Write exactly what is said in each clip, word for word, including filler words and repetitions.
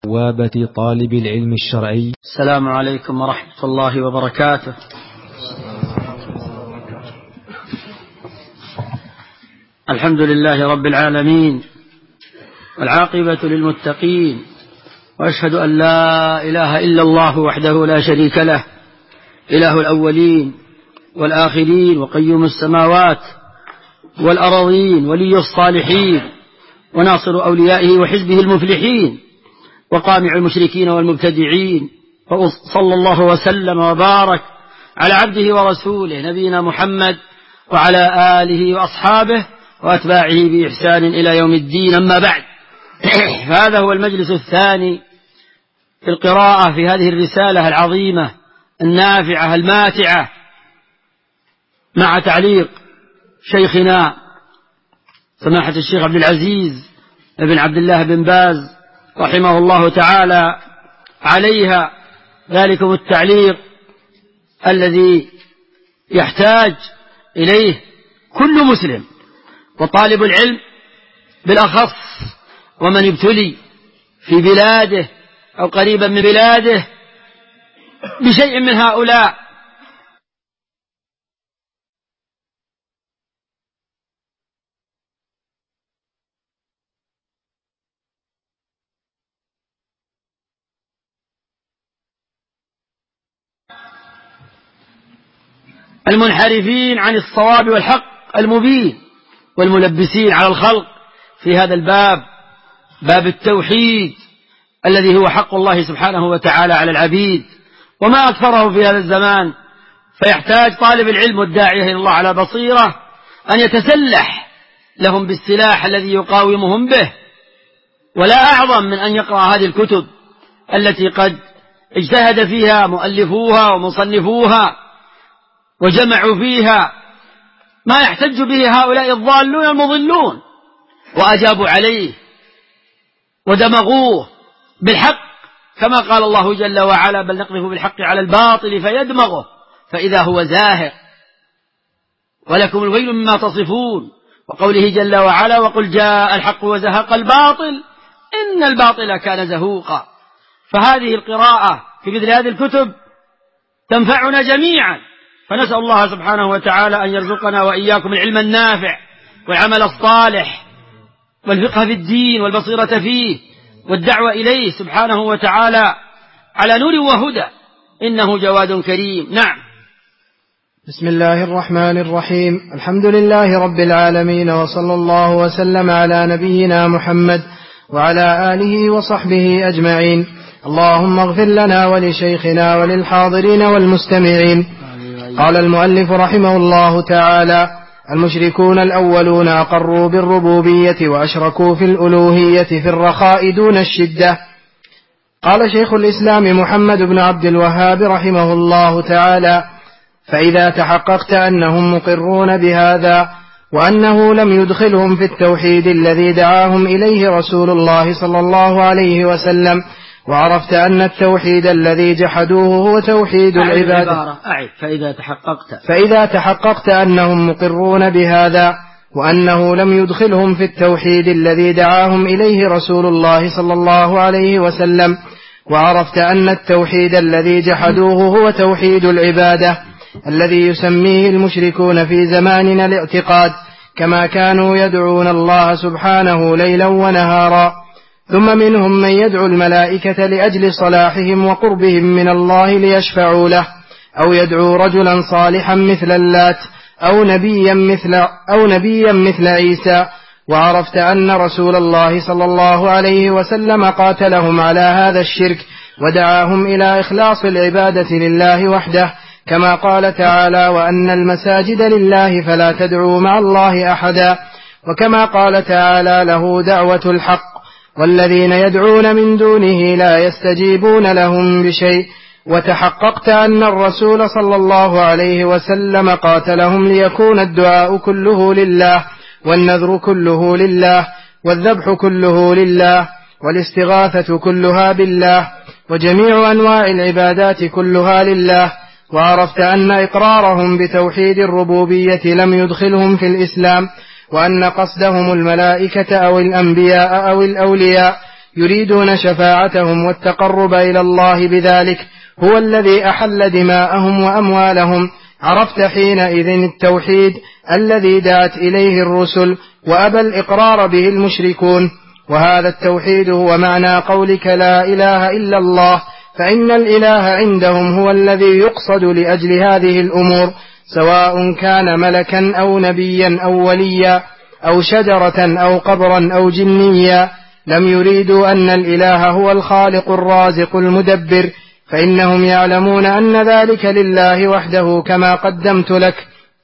بوابة طالب العلم الشرعي. السلام عليكم ورحمة الله وبركاته. الحمد لله رب العالمين، والعاقبة للمتقين، وأشهد أن لا إله إلا الله وحده لا شريك له، إله الأولين والآخرين، وقيوم السماوات والأراضين، ولي الصالحين، وناصر أوليائه وحزبه المفلحين، وقامع المشركين والمبتدعين. صلى الله وسلم وبارك على عبده ورسوله نبينا محمد وعلى آله وأصحابه وأتباعه بإحسان إلى يوم الدين. أما بعد، فهذا هو المجلس الثاني في القراءة في هذه الرسالة العظيمة النافعة الماتعة، مع تعليق شيخنا سماحة الشيخ عبد العزيز بن عبد الله بن باز رحمه الله تعالى عليها. ذلكم التعليق الذي يحتاج إليه كل مسلم وطالب العلم بالأخص، ومن يبتلي في بلاده أو قريبا من بلاده بشيء من هؤلاء. المنحرفين عن الصواب والحق المبين، والملبسين على الخلق في هذا الباب، باب التوحيد الذي هو حق الله سبحانه وتعالى على العبيد، وما أكثره في هذا الزمان. فيحتاج طالب العلم والداعية إلى الله على بصيرة أن يتسلح لهم بالسلاح الذي يقاومهم به، ولا أعظم من أن يقرأ هذه الكتب التي قد اجتهد فيها مؤلفوها ومصنفوها وجمعوا فيها ما يحتج به هؤلاء الضالون المضلون، وأجابوا عليه ودمغوه بالحق، كما قال الله جل وعلا: بل نقذف بالحق على الباطل فيدمغه فإذا هو زاهق ولكم الويل مما تصفون. وقوله جل وعلا: وقل جاء الحق وزهق الباطل إن الباطل كان زهوقا. فهذه القراءة في مثل هذه الكتب تنفعنا جميعا، فنسأل الله سبحانه وتعالى أن يرزقنا وإياكم العلم النافع والعمل الصالح والفقه في الدين والبصيرة فيه والدعوة إليه سبحانه وتعالى على نور وهدى، إنه جواد كريم. نعم. بسم الله الرحمن الرحيم. الحمد لله رب العالمين، وصلى الله وسلم على نبينا محمد وعلى آله وصحبه أجمعين. اللهم اغفر لنا ولشيخنا وللحاضرين والمستمعين. قال المؤلف رحمه الله تعالى: المشركون الأولون أقروا بالربوبية وأشركوا في الألوهية في الرخاء دون الشدة. قال شيخ الإسلام محمد بن عبد الوهاب رحمه الله تعالى: فإذا تحققت أنهم مقرون بهذا، وأنه لم يدخلهم في التوحيد الذي دعاهم إليه رسول الله صلى الله عليه وسلم، وعرفت أن التوحيد الذي جحدوه هو توحيد العبادة. أعد. فإذا تحققت فإذا تحققت أنهم مقرون بهذا، وأنه لم يدخلهم في التوحيد الذي دعاهم إليه رسول الله صلى الله عليه وسلم، وعرفت أن التوحيد الذي جحدوه هو توحيد العبادة الذي يسميه المشركون في زماننا الاعتقاد، كما كانوا يدعون الله سبحانه ليلا ونهارا. ثم منهم من يدعو الملائكة لأجل صلاحهم وقربهم من الله ليشفعوا له، أو يدعو رجلا صالحا مثل اللات، أو نبيا مثل, أو نبيا مثل عيسى. وعرفت أن رسول الله صلى الله عليه وسلم قاتلهم على هذا الشرك، ودعاهم إلى إخلاص العبادة لله وحده، كما قال تعالى: وأن المساجد لله فلا تدعوا مع الله أحدا. وكما قال تعالى: له دعوة الحق والذين يدعون من دونه لا يستجيبون لهم بشيء. وتحققت أن الرسول صلى الله عليه وسلم قاتلهم ليكون الدعاء كله لله، والنذر كله لله، والذبح كله لله، والاستغاثة كلها بالله، وجميع أنواع العبادات كلها لله. وعرفت أن إقرارهم بتوحيد الربوبية لم يدخلهم في الإسلام، وأن قصدهم الملائكة أو الأنبياء أو الأولياء يريدون شفاعتهم والتقرب إلى الله بذلك هو الذي أحل دماءهم وأموالهم. عرفت حينئذ التوحيد الذي دعت إليه الرسل وأبى الإقرار به المشركون. وهذا التوحيد هو معنى قولك لا إله إلا الله، فإن الإله عندهم هو الذي يقصد لأجل هذه الأمور، سواء كان ملكا أو نبيا أو وليا أو شجرة أو قبرا أو جنيا. لم يريدوا أن الإله هو الخالق الرازق المدبر، فإنهم يعلمون أن ذلك لله وحده كما قدمت لك،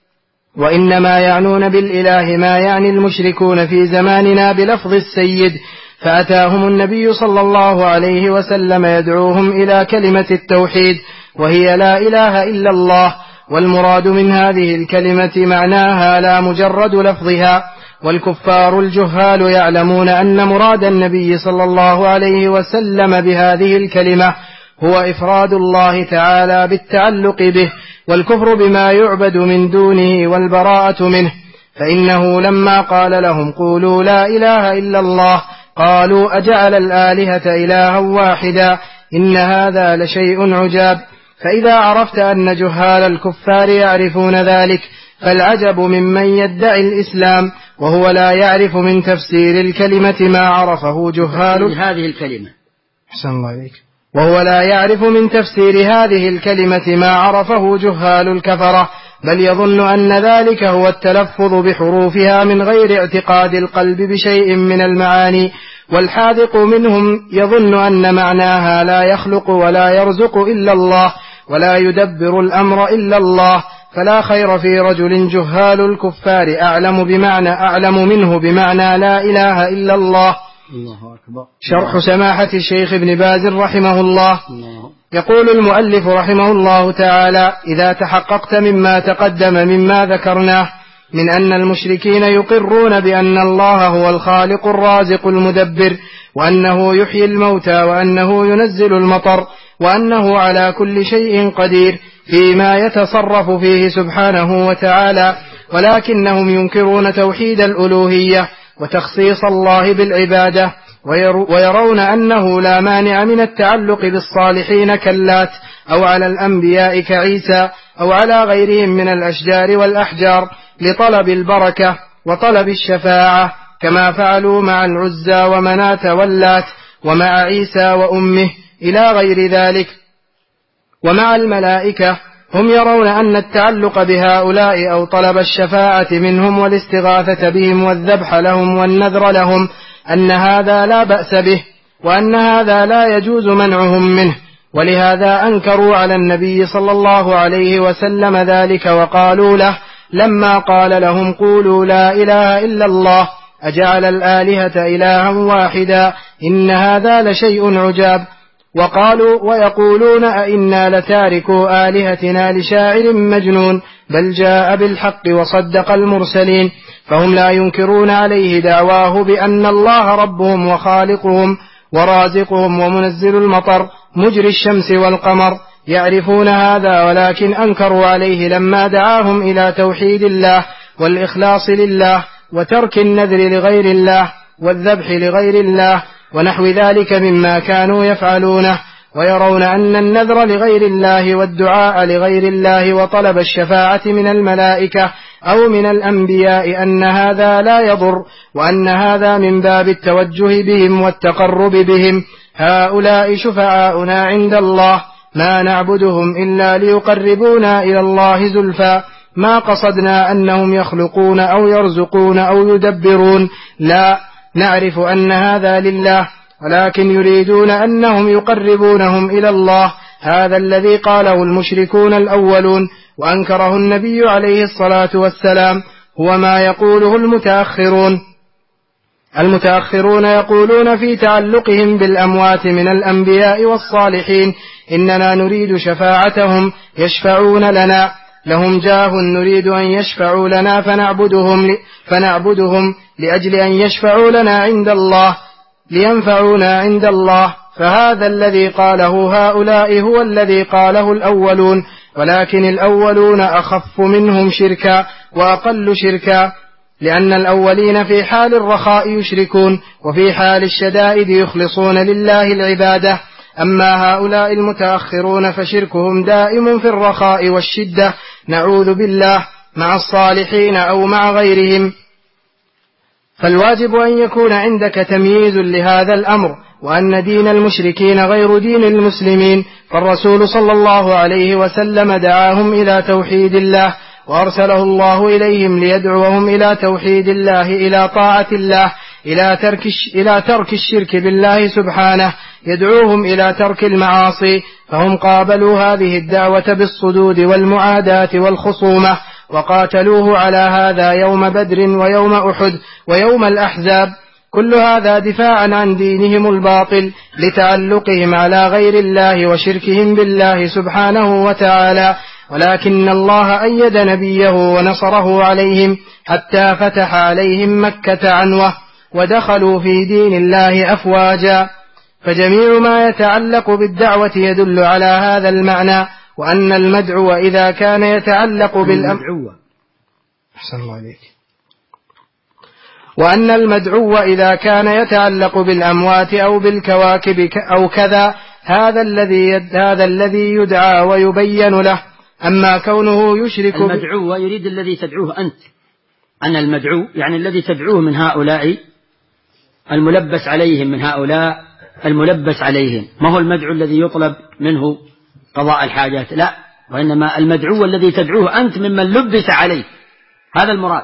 وإنما يعنون بالإله ما يعني المشركون في زماننا بلفظ السيد. فأتاهم النبي صلى الله عليه وسلم يدعوهم إلى كلمة التوحيد وهي لا إله إلا الله، والمراد من هذه الكلمة معناها لا مجرد لفظها. والكفار الجهال يعلمون أن مراد النبي صلى الله عليه وسلم بهذه الكلمة هو إفراد الله تعالى بالتعلق به، والكفر بما يعبد من دونه والبراءة منه. فإنه لما قال لهم قولوا لا إله إلا الله قالوا أجعل الآلهة إلها واحدا إن هذا لشيء عجاب. فإذا عرفت أن جهال الكفار يعرفون ذلك فالعجب ممن يدعي الإسلام وهو لا يعرف من تفسير الكلمة ما عرفه جهال هذه الكلمة. أحسن الله عليك. وهو لا يعرف من تفسير هذه الكلمة ما عرفه جهال الكفرة، بل يظن أن ذلك هو التلفظ بحروفها من غير اعتقاد القلب بشيء من المعاني. والحاذق منهم يظن أن معناها لا يخلق ولا يرزق إلا الله ولا يدبر الأمر إلا الله. فلا خير في رجل جهال الكفار أعلم بمعنى أعلم منه بمعنى لا إله إلا الله. الله أكبر. شرح سماحة الشيخ ابن باز رحمه الله. يقول المؤلف رحمه الله تعالى: إذا تحققت مما تقدم مما ذكرناه من أن المشركين يقرون بأن الله هو الخالق الرازق المدبر، وأنه يحيي الموتى، وأنه ينزل المطر، وأنه على كل شيء قدير فيما يتصرف فيه سبحانه وتعالى، ولكنهم ينكرون توحيد الألوهية وتخصيص الله بالعبادة، ويرون أنه لا مانع من التعلق بالصالحين كاللات، أو على الأنبياء كعيسى، أو على غيرهم من الأشجار والأحجار لطلب البركة وطلب الشفاعة، كما فعلوا مع العزى ومناة واللات ومع عيسى وأمه إلى غير ذلك. ومع الملائكة هم يرون أن التعلق بهؤلاء أو طلب الشفاعة منهم والاستغاثة بهم والذبح لهم والنذر لهم أن هذا لا بأس به، وأن هذا لا يجوز منعهم منه. ولهذا أنكروا على النبي صلى الله عليه وسلم ذلك، وقالوا له لما قال لهم قولوا لا إله إلا الله أجعل الآلهة إلها واحدا إن هذا لشيء عجاب. وقالوا ويقولون أئنا لتاركوا آلهتنا لشاعر مجنون، بل جاء بالحق وصدق المرسلين. فهم لا ينكرون عليه دعواه بأن الله ربهم وخالقهم ورازقهم ومنزل المطر مجري الشمس والقمر، يعرفون هذا، ولكن أنكروا عليه لما دعاهم إلى توحيد الله والإخلاص لله وترك النذر لغير الله والذبح لغير الله ونحو ذلك مما كانوا يفعلونه. ويرون أن النذر لغير الله والدعاء لغير الله وطلب الشفاعة من الملائكة أو من الأنبياء أن هذا لا يضر، وأن هذا من باب التوجه بهم والتقرب بهم. هؤلاء شفعاؤنا عند الله ما نعبدهم إلا ليقربونا إلى الله زلفى، ما قصدنا أنهم يخلقون أو يرزقون أو يدبرون، لا، نعرف أن هذا لله، ولكن يريدون أنهم يقربونهم إلى الله. هذا الذي قاله المشركون الأولون وأنكره النبي عليه الصلاة والسلام هو ما يقوله المتأخرون. المتأخرون يقولون في تعلقهم بالأموات من الأنبياء والصالحين إننا نريد شفاعتهم يشفعون لنا، لهم جاه نريد أن يشفعوا لنا فنعبدهم, فنعبدهم لأجل أن يشفعوا لنا عند الله لينفعونا عند الله. فهذا الذي قاله هؤلاء هو الذي قاله الأولون، ولكن الأولون أخف منهم شركا وأقل شركا، لأن الأولين في حال الرخاء يشركون وفي حال الشدائد يخلصون لله العبادة. أما هؤلاء المتأخرون فشركهم دائم في الرخاء والشدة، نعوذ بالله، مع الصالحين أو مع غيرهم. فالواجب أن يكون عندك تمييز لهذا الأمر، وأن دين المشركين غير دين المسلمين، فالرسول صلى الله عليه وسلم دعاهم إلى توحيد الله، وأرسله الله إليهم ليدعوهم إلى توحيد الله، إلى طاعة الله، إلى ترك إلى ترك الشرك بالله سبحانه، يدعوهم إلى ترك المعاصي. فهم قابلوا هذه الدعوة بالصدود والمعاداة والخصومة، وقاتلوه على هذا يوم بدر ويوم أحد ويوم الأحزاب، كل هذا دفاعا عن دينهم الباطل لتعلقهم على غير الله وشركهم بالله سبحانه وتعالى. ولكن الله أيد نبيه ونصره عليهم حتى فتح عليهم مكة عنوة، ودخلوا في دين الله أفواجا. فجميع ما يتعلق بالدعوة يدل على هذا المعنى، وأن المدعو إذا كان يتعلق بالأموات أحسن الله عليك وأن المدعو إذا كان يتعلق بالأموات أو بالكواكب أو كذا، هذا الذي هذا الذي يدعى ويبين له. أما كونه يشرك المدعو يريد الذي تدعوه أنت، أن المدعو يعني الذي تدعوه من هؤلاء الملبس عليهم، من هؤلاء الملبس عليهم، ما هو المدعو الذي يطلب منه قضاء الحاجات، لا، وإنما المدعو الذي تدعوه أنت ممن لبس عليه، هذا المراد.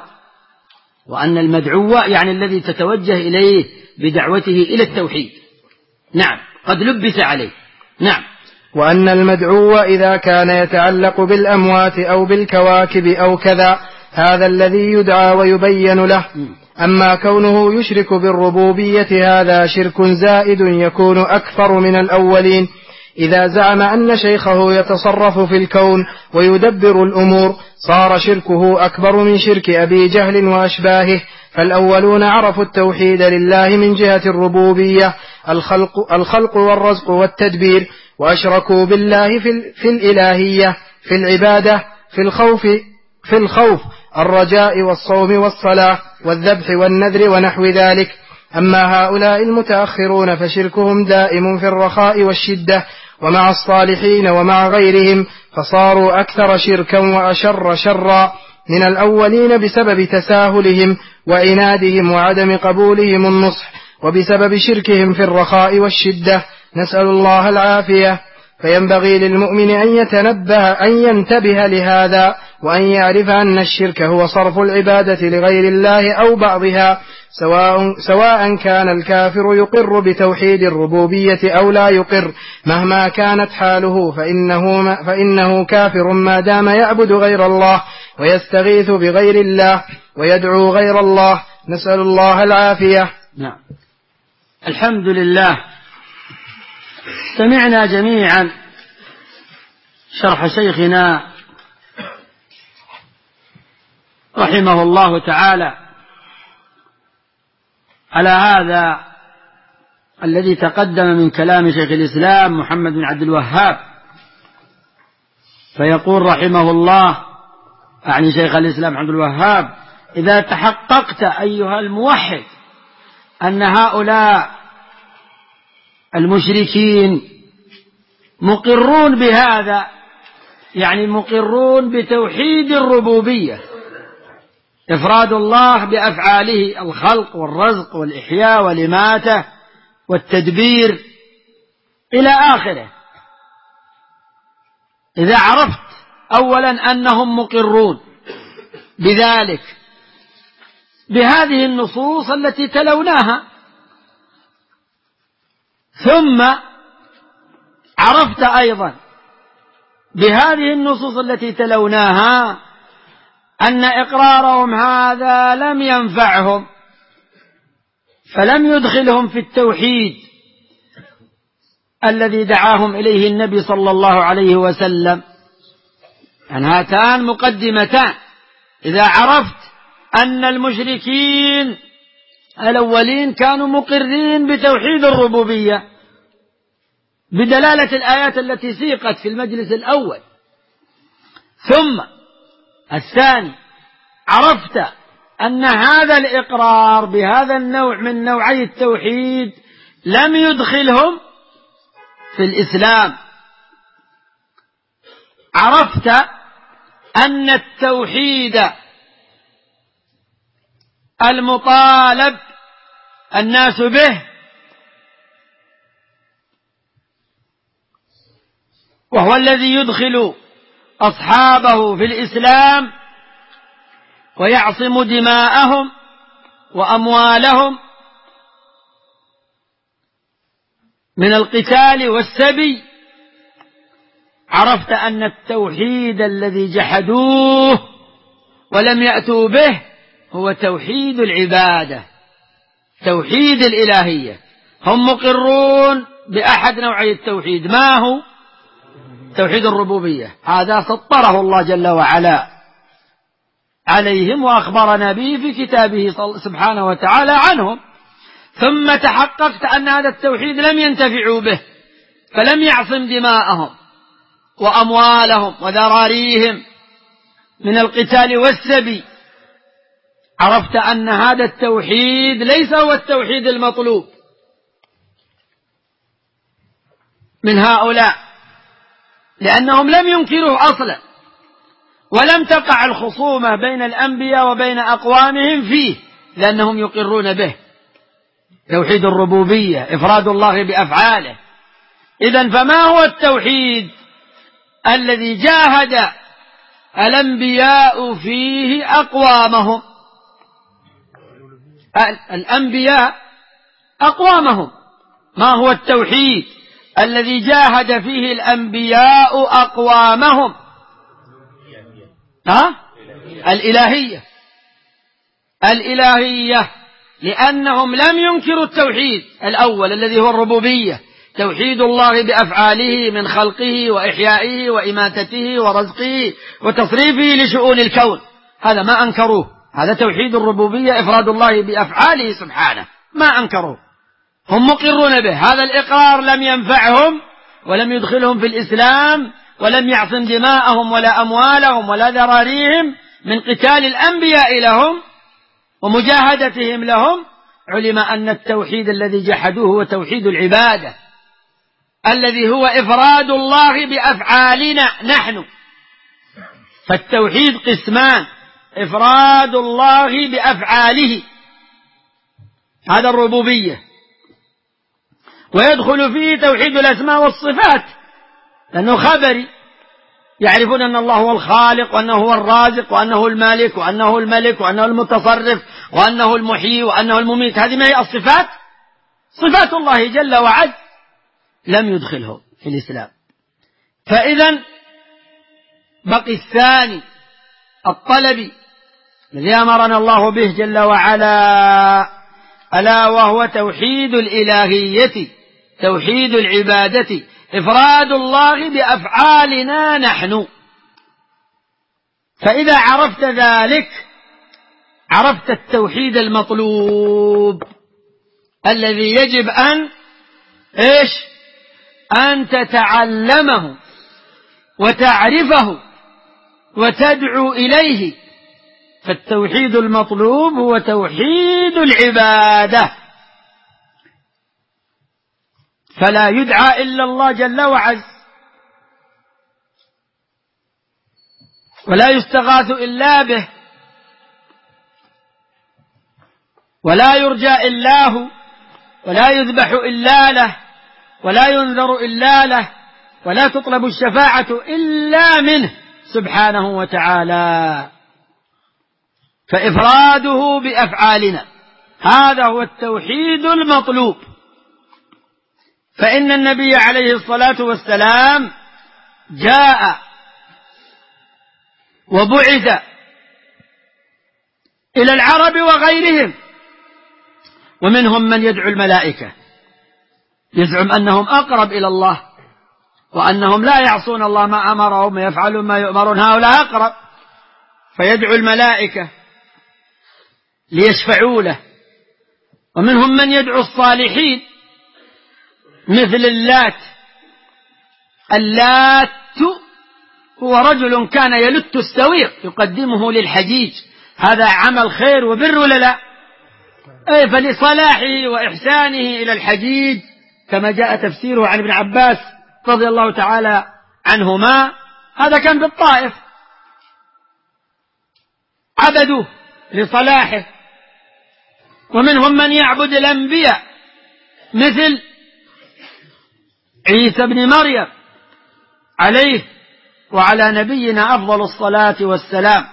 وأن المدعو يعني الذي تتوجه إليه بدعوته إلى التوحيد، نعم، قد لبس عليه، نعم. وأن المدعو إذا كان يتعلق بالأموات أو بالكواكب أو كذا، هذا الذي يدعى ويبين له. أما كونه يشرك بالربوبية هذا شرك زائد يكون أكثر من الأولين، إذا زعم أن شيخه يتصرف في الكون ويدبر الأمور صار شركه أكبر من شرك أبي جهل وأشباهه. فالأولون عرفوا التوحيد لله من جهة الربوبية، الخلق, الخلق والرزق والتدبير، وأشركوا بالله في, في الإلهية، في العبادة، في الخوف, في الخوف الرجاء والصوم والصلاة والذبح والنذر ونحو ذلك. أما هؤلاء المتأخرون فشركهم دائم في الرخاء والشدة، ومع الصالحين ومع غيرهم، فصاروا أكثر شركا وأشر شرا من الأولين بسبب تساهلهم وعنادهم وعدم قبولهم النصح، وبسبب شركهم في الرخاء والشدة، نسأل الله العافية. فينبغي للمؤمن أن يتنبه أن ينتبه لهذا، وأن يعرف أن الشرك هو صرف العبادة لغير الله أو بعضها، سواء, سواء كان الكافر يقر بتوحيد الربوبية أو لا يقر، مهما كانت حاله فإنه, فإنه كافر ما دام يعبد غير الله ويستغيث بغير الله ويدعو غير الله، نسأل الله العافية. نعم، الحمد لله. سمعنا جميعا شرح شيخنا رحمه الله تعالى على هذا الذي تقدم من كلام شيخ الإسلام محمد بن عبد الوهاب، فيقول رحمه الله، أعني شيخ الإسلام عبد الوهاب: إذا تحققت أيها الموحد أن هؤلاء المشركين مقرون بهذا، يعني مقرون بتوحيد الربوبية، إفراد الله بأفعاله، الخلق والرزق والإحياء والإماتة والتدبير إلى آخره. إذا عرفت أولا أنهم مقرون بذلك بهذه النصوص التي تلوناها، ثم عرفت أيضا بهذه النصوص التي تلوناها أن إقرارهم هذا لم ينفعهم، فلم يدخلهم في التوحيد الذي دعاهم إليه النبي صلى الله عليه وسلم. يعني هاتان مقدمتان: إذا عرفت أن المشركين الأولين كانوا مقرين بتوحيد الربوبية بدلالة الآيات التي سيقت في المجلس الأول، ثم الثاني عرفت أن هذا الإقرار بهذا النوع من نوعي التوحيد لم يدخلهم في الإسلام. عرفت أن التوحيد المطالب الناس به وهو الذي يدخل أصحابه في الإسلام ويعصم دماءهم وأموالهم من القتال والسبي. عرفت أن التوحيد الذي جحدوه ولم يأتوا به هو توحيد العبادة، توحيد الإلهية. هم مقرون بأحد نوعي التوحيد، ما هو؟ توحيد الربوبية. هذا سطره الله جل وعلا عليهم وأخبرنا به في كتابه سبحانه وتعالى عنهم. ثم تحققت أن هذا التوحيد لم ينتفعوا به، فلم يعصم دماءهم وأموالهم وذراريهم من القتال والسبي. عرفت أن هذا التوحيد ليس هو التوحيد المطلوب من هؤلاء، لأنهم لم ينكروه أصلا، ولم تقع الخصومة بين الأنبياء وبين أقوامهم فيه، لأنهم يقرون به توحيد الربوبية، إفراد الله بأفعاله. إذن فما هو التوحيد الذي جاهد الأنبياء فيه أقوامهم؟ الأنبياء أقوامهم. ما هو التوحيد الذي جاهد فيه الأنبياء أقوامهم؟ ها؟ الإلهية. الإلهية، لأنهم لم ينكروا التوحيد الأول الذي هو الربوبية، توحيد الله بأفعاله من خلقه وإحيائه وإماتته ورزقه وتصريفه لشؤون الكون، هذا ما أنكروه. هذا توحيد الربوبية، إفراد الله بأفعاله سبحانه، ما أنكروه، هم مقرون به. هذا الإقرار لم ينفعهم ولم يدخلهم في الإسلام، ولم يعصم دماءهم ولا أموالهم ولا ذراريهم من قتال الأنبياء لهم ومجاهدتهم لهم. علم أن التوحيد الذي جحدوه هو توحيد العبادة، الذي هو إفراد الله بأفعالنا نحن. فالتوحيد قسمان: إفراد الله بأفعاله، هذا الربوبية، ويدخل فيه توحيد الأسماء والصفات، لأنه خبري، يعرفون أن الله هو الخالق وأنه هو الرازق وأنه المالك وأنه الملك وأنه المتصرف وأنه المحيي وأنه المميت. هذه ما هي الصفات؟ صفات الله جل وعلا. لم يدخله في الإسلام. فإذا بقي الثاني الطلبي الذي أمرنا الله به جل وعلا، ألا وهو توحيد الإلهية، توحيد العبادة، إفراد الله بأفعالنا نحن. فإذا عرفت ذلك عرفت التوحيد المطلوب الذي يجب أن إيش أن تتعلمه وتعرفه وتدعو إليه. فالتوحيد المطلوب هو توحيد العبادة، فلا يدعى إلا الله جل وعز، ولا يستغاث إلا به، ولا يرجى إلا هو، ولا يذبح إلا له، ولا ينذر إلا له، ولا تطلب الشفاعة إلا منه سبحانه وتعالى. فإفراده بأفعالنا هذا هو التوحيد المطلوب. فإن النبي عليه الصلاة والسلام جاء وبعث إلى العرب وغيرهم، ومنهم من يدعو الملائكة، يزعم أنهم أقرب إلى الله وأنهم لا يعصون الله ما أمرهم ويفعلون ما يؤمرون، هؤلاء أقرب، فيدعو الملائكة ليشفعوا له. ومنهم من يدعو الصالحين مثل اللات. اللات هو رجل كان يلت السويق يقدمه للحجيج، هذا عمل خير وبر ولا لا؟ أي فلصلاحه وإحسانه إلى الحجيج كما جاء تفسيره عن ابن عباس رضي الله تعالى عنهما، هذا كان بالطائف عبدوه لصلاحه. ومنهم من يعبد الأنبياء مثل عيسى بن مريم عليه وعلى نبينا أفضل الصلاة والسلام،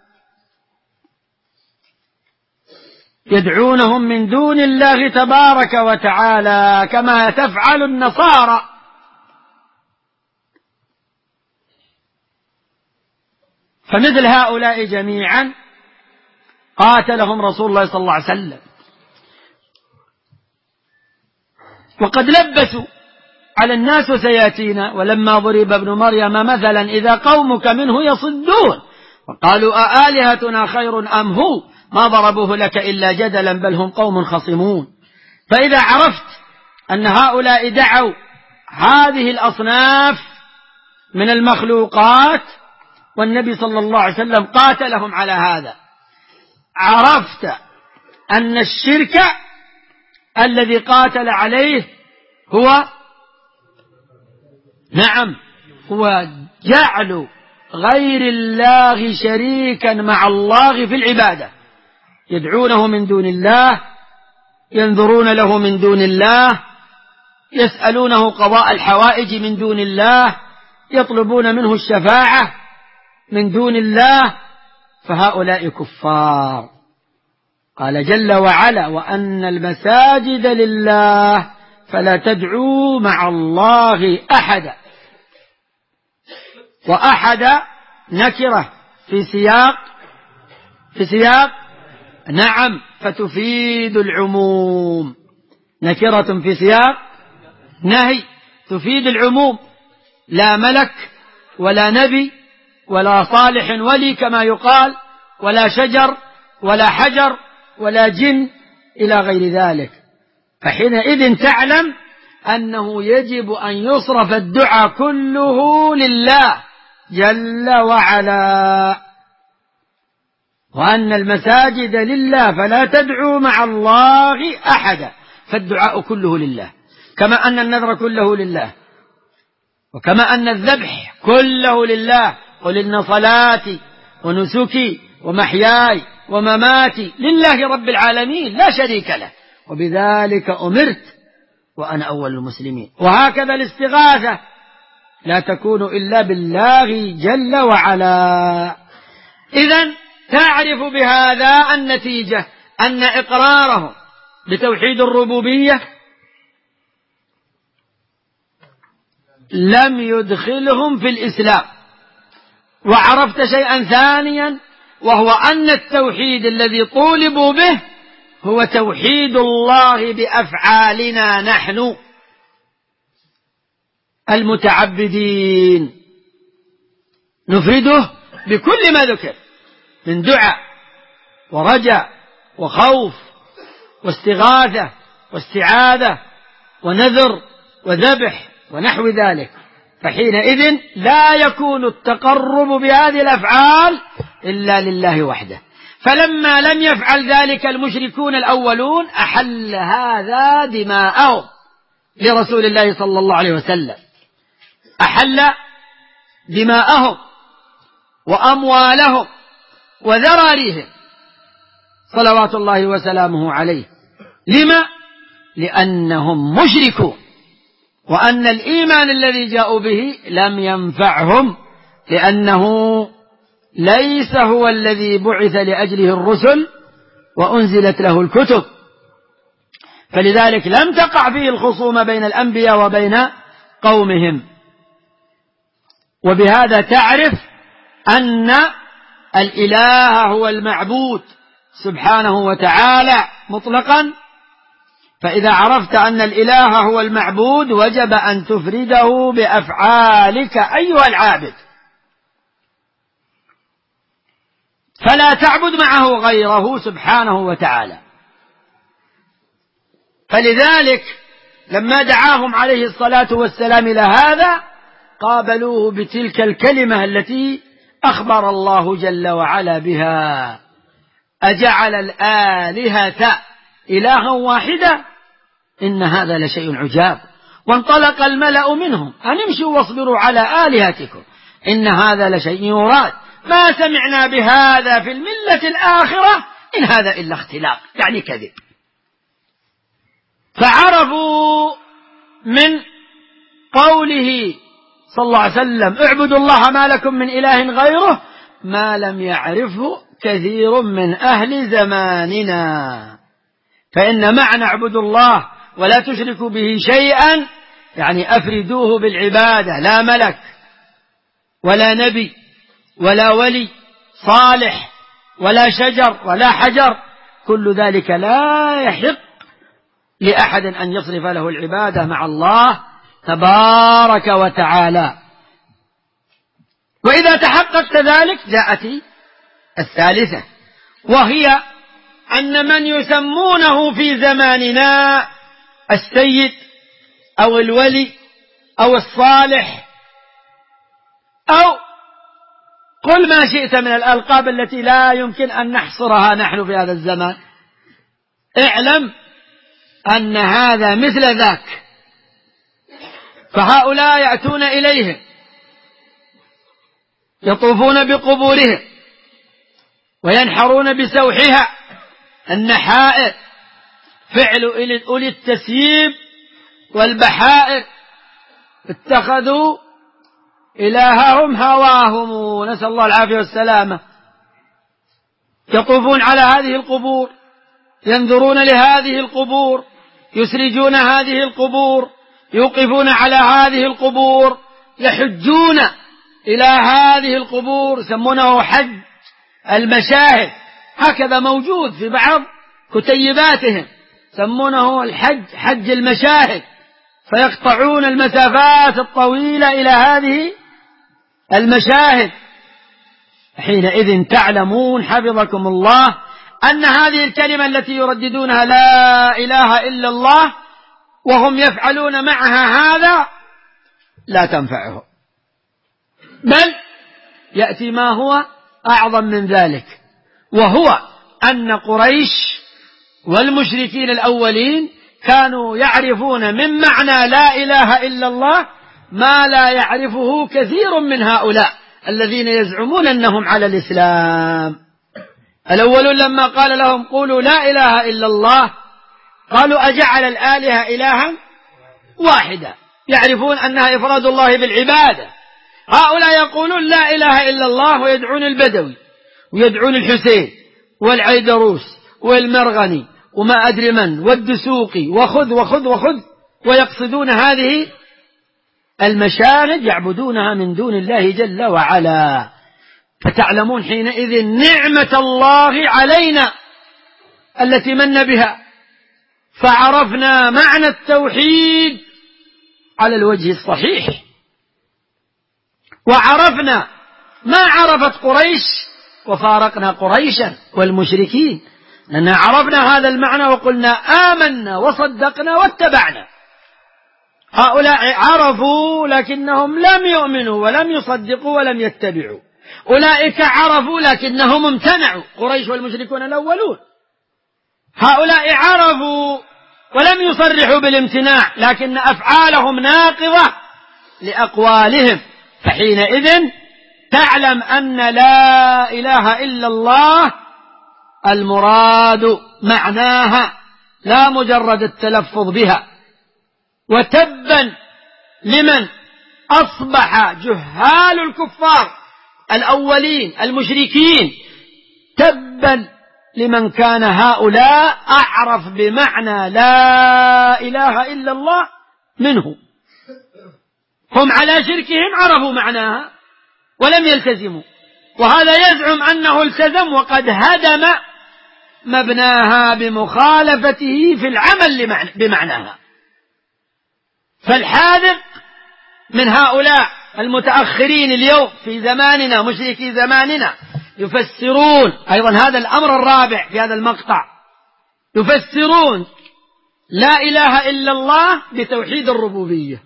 يدعونهم من دون الله تبارك وتعالى كما تفعل النصارى. فمثل هؤلاء جميعا قاتلهم رسول الله صلى الله عليه وسلم، وقد لبسوا على الناس سياتينا. ولما ضرب ابن مريم مثلا إذا قومك منه يصدون وقالوا أآلهتنا خير أم هو ما ضربوه لك إلا جدلا بل هم قوم خصمون. فإذا عرفت أن هؤلاء دعوا هذه الأصناف من المخلوقات والنبي صلى الله عليه وسلم قاتلهم على هذا، عرفت أن الشرك الذي قاتل عليه هو نعم هو جعل غير الله شريكا مع الله في العبادة، يدعونه من دون الله، ينذرون له من دون الله، يسألونه قضاء الحوائج من دون الله، يطلبون منه الشفاعة من دون الله، فهؤلاء كفار. قال جل وعلا وأن المساجد لله فلا تدعوا مع الله أحدا. وأحد نكرة في سياق في سياق نعم فتفيد العموم، نكرة في سياق نهي تفيد العموم، لا ملك ولا نبي ولا صالح ولي كما يقال، ولا شجر ولا حجر ولا جن إلى غير ذلك. فحينئذ تعلم أنه يجب أن يصرف الدعاء كله لله جل وعلا، وأن المساجد لله فلا تدعوا مع الله أحدا، فالدعاء كله لله، كما أن النذر كله لله، وكما أن الذبح كله لله. قل إن صلاتي ونسكي ومحياي ومماتي لله رب العالمين لا شريك له وبذلك أمرت وأنا أول المسلمين. وهكذا الاستغاثة لا تكون إلا بالله جل وعلا. إذن تعرف بهذا النتيجة أن إقرارهم بتوحيد الربوبية لم يدخلهم في الإسلام. وعرفت شيئا ثانيا وهو أن التوحيد الذي طولبوا به هو توحيد الله بأفعالنا نحن المتعبدين، نفرده بكل ما ذكر من دعاء ورجاء وخوف واستغاثة واستعاذة ونذر وذبح ونحو ذلك. فحينئذ لا يكون التقرب بهذه الأفعال إلا لله وحده. فلما لم يفعل ذلك المشركون الأولون أحل هذا دماءهم لرسول الله صلى الله عليه وسلم، أحل دماءهم وأموالهم وذراريهم صلوات الله وسلامه عليه. لما؟ لأنهم مشركون، وأن الإيمان الذي جاءوا به لم ينفعهم، لأنه ليس هو الذي بعث لأجله الرسل وأنزلت له الكتب، فلذلك لم تقع فيه الخصومة بين الأنبياء وبين قومهم. وبهذا تعرف أن الإله هو المعبود سبحانه وتعالى مطلقا. فإذا عرفت أن الإله هو المعبود وجب أن تفرده بأفعالك أيها العابد، فلا تعبد معه غيره سبحانه وتعالى. فلذلك لما دعاهم عليه الصلاة والسلام إلى هذا قابلوه بتلك الكلمة التي أخبر الله جل وعلا بها، أجعل الآلهة إلها واحدا إن هذا لشيء عجاب. وانطلق الملأ منهم أن امشوا واصبروا على آلهتكم إن هذا لشيء يراد ما سمعنا بهذا في الملة الآخرة إن هذا إلا اختلاق، يعني كذب. فعرفوا من قوله صلى الله عليه وسلم اعبدوا الله ما لكم من إله غيره ما لم يعرفه كثير من أهل زماننا. فإن معنى اعبدوا الله ولا تشركوا به شيئا يعني أفردوه بالعبادة، لا ملك ولا نبي ولا ولي صالح ولا شجر ولا حجر، كل ذلك لا يحق لأحد أن يصرف له العبادة مع الله تبارك وتعالى. وإذا تحققت ذلك جاءت الثالثة، وهي أن من يسمونه في زماننا السيد أو الولي أو الصالح أو قل ما شئت من الألقاب التي لا يمكن أن نحصرها نحن في هذا الزمان، اعلم أن هذا مثل ذاك. فهؤلاء يأتون إليهم يطوفون بقبورهم وينحرون بسوحها النحائر، فعل أولي التسييب والبحائر، اتخذوا إلههم هواهم، نسأل الله العافية والسلامة. يطوفون على هذه القبور، ينظرون لهذه القبور، يسرجون هذه القبور، يوقفون على هذه القبور، يحجون إلى هذه القبور، يسمونه حج المشاهد، هكذا موجود في بعض كتيباتهم، يسمونه الحج حج المشاهد، فيقطعون المسافات الطويلة إلى هذه المشاهد. حينئذ تعلمون حفظكم الله أن هذه الكلمة التي يرددونها لا إله إلا الله وهم يفعلون معها هذا لا تنفعهم، بل يأتي ما هو أعظم من ذلك، وهو أن قريش والمشركين الأولين كانوا يعرفون من معنى لا إله إلا الله ما لا يعرفه كثير من هؤلاء الذين يزعمون أنهم على الإسلام. الأولون لما قال لهم قولوا لا إله إلا الله قالوا أجعل الآلهة إلها واحدا، يعرفون أنها إفراد الله بالعبادة. هؤلاء يقولون لا إله إلا الله ويدعون البدوي ويدعون الحسين والعيدروس والمرغني وما أدري من والدسوقي وخذ وخذ وخذ، ويقصدون هذه المشاهد يعبدونها من دون الله جل وعلا. فتعلمون حينئذ نعمة الله علينا التي من بها، فعرفنا معنى التوحيد على الوجه الصحيح، وعرفنا ما عرفت قريش وفارقنا قريشا والمشركين، لأننا عرفنا هذا المعنى وقلنا آمنا وصدقنا واتبعنا. هؤلاء عرفوا لكنهم لم يؤمنوا ولم يصدقوا ولم يتبعوا، أولئك عرفوا لكنهم امتنعوا، قريش والمشركون الأولون. هؤلاء عرفوا ولم يصرحوا بالامتناع لكن أفعالهم ناقضة لأقوالهم، فحينئذ تعلم أن لا إله إلا الله المراد معناها لا مجرد التلفظ بها. وتبا لمن أصبح جهال الكفار الأولين المشركين، تبا لمن كان هؤلاء أعرف بمعنى لا إله إلا الله منه. هم على شركهم عرفوا معناها ولم يلتزموا، وهذا يزعم أنه التزم وقد هدم مبناها بمخالفته في العمل بمعناها. فالحاذق من هؤلاء المتأخرين اليوم في زماننا مشركي زماننا يفسرون أيضا هذا الأمر الرابع في هذا المقطع، يفسرون لا إله إلا الله بتوحيد الربوبية،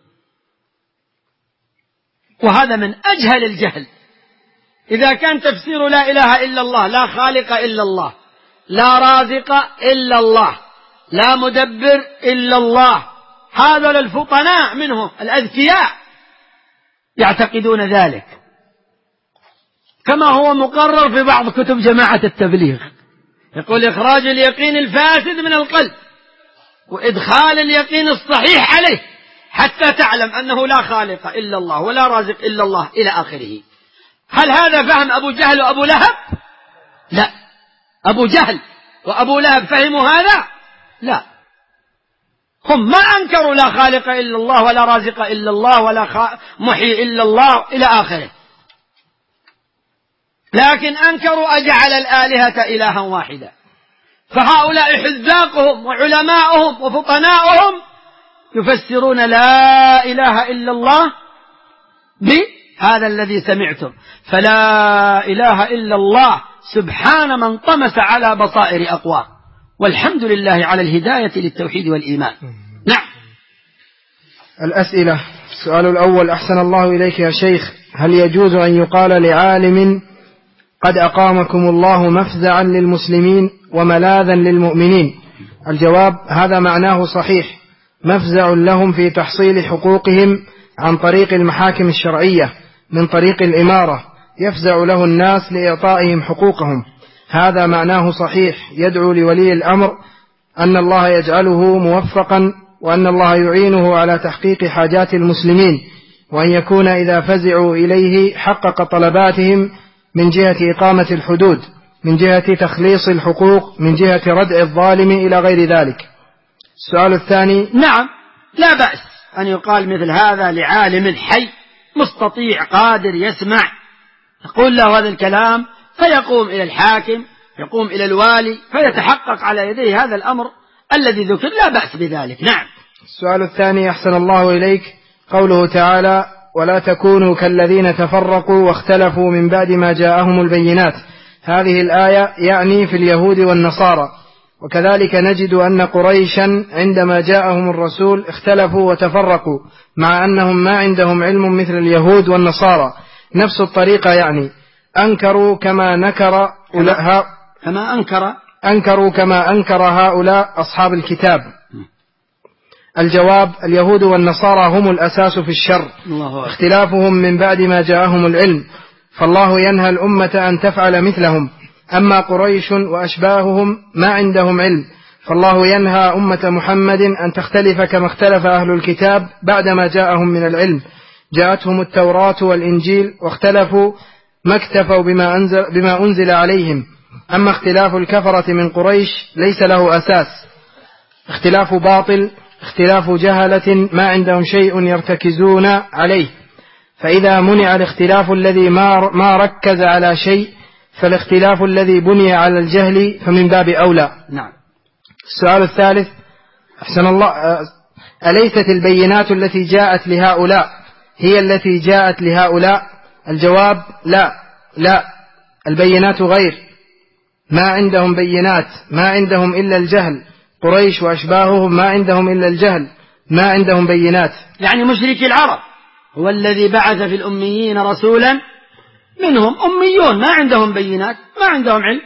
وهذا من أجهل الجهل. إذا كان تفسير لا إله إلا الله لا خالق إلا الله لا رازق إلا الله، لا مدبر إلا الله. هذا للفطناء منهم الأذكياء يعتقدون ذلك، كما هو مقرر في بعض كتب جماعة التبليغ، يقول إخراج اليقين الفاسد من القلب وإدخال اليقين الصحيح عليه حتى تعلم أنه لا خالق إلا الله ولا رازق إلا الله إلى آخره. هل هذا فهم أبو جهل وأبو لهب؟ لا. أبو جهل وأبو لهب فهموا هذا؟ لا. هم ما أنكروا لا خالق إلا الله ولا رازق إلا الله ولا محيي إلا الله إلى آخره، لكن أنكروا أجعل الآلهة إلها واحدا. فهؤلاء حذاقهم وعلماؤهم وفطناؤهم يفسرون لا إله إلا الله بهذا الذي سمعتم، فلا إله إلا الله سبحان من طمس على بصائر أقوام، والحمد لله على الهداية للتوحيد والإيمان. نعم. الأسئلة. السؤال الأول: أحسن الله إليك يا شيخ، هل يجوز أن يقال لعالم قد أقامكم الله مفزعا للمسلمين وملاذا للمؤمنين؟ الجواب: هذا معناه صحيح، مفزع لهم في تحصيل حقوقهم عن طريق المحاكم الشرعية من طريق الإمارة، يفزع له الناس لإعطائهم حقوقهم، هذا معناه صحيح. يدعو لولي الأمر أن الله يجعله موفقا وأن الله يعينه على تحقيق حاجات المسلمين، وأن يكون إذا فزعوا إليه حقق طلباتهم من جهة إقامة الحدود، من جهة تخليص الحقوق، من جهة ردع الظالم إلى غير ذلك. السؤال الثاني: نعم، لا بأس أن يقال مثل هذا لعالم حي مستطيع قادر يسمع، يقول له هذا الكلام فيقوم إلى الحاكم، يقوم إلى الوالي، فيتحقق على يديه هذا الأمر الذي ذكر، لا بأس بذلك. نعم. السؤال الثاني: أحسن الله إليك، قوله تعالى: ولا تكونوا كالذين تفرقوا واختلفوا من بعد ما جاءهم البينات، هذه الآية يعني في اليهود والنصارى، وكذلك نجد أن قريشا عندما جاءهم الرسول اختلفوا وتفرقوا، مع أنهم ما عندهم علم مثل اليهود والنصارى، نفس الطريقة يعني، أنكروا كما نكر كما, كما أنكر أنكروا كما أنكر هؤلاء أصحاب الكتاب. الجواب: اليهود والنصارى هم الأساس في الشر، اختلافهم من بعد ما جاءهم العلم، فالله ينهى الأمة أن تفعل مثلهم. أما قريش وأشباههم ما عندهم علم، فالله ينهى أمة محمد أن تختلف كما اختلف أهل الكتاب بعدما جاءهم من العلم، جاءتهم التوراة والإنجيل واختلفوا ما اكتفوا بما أنزل, بما أنزل عليهم. أما اختلاف الكفرة من قريش ليس له أساس، اختلاف باطل، اختلاف جهلة ما عندهم شيء يرتكزون عليه، فإذا منع الاختلاف الذي ما ركز على شيء فالاختلاف الذي بني على الجهل فمن باب أولى. نعم. السؤال الثالث: أحسن الله، أليست البينات التي جاءت لهؤلاء هي التي جاءت لهؤلاء؟ الجواب: لا لا، البينات غير، ما عندهم بينات، ما عندهم إلا الجهل، قريش وأشباههم ما عندهم إلا الجهل، ما عندهم بينات. يعني مشركي العرب هو الذي بعث في الأميين رسولا منهم أميون ما عندهم بينات، ما عندهم علم،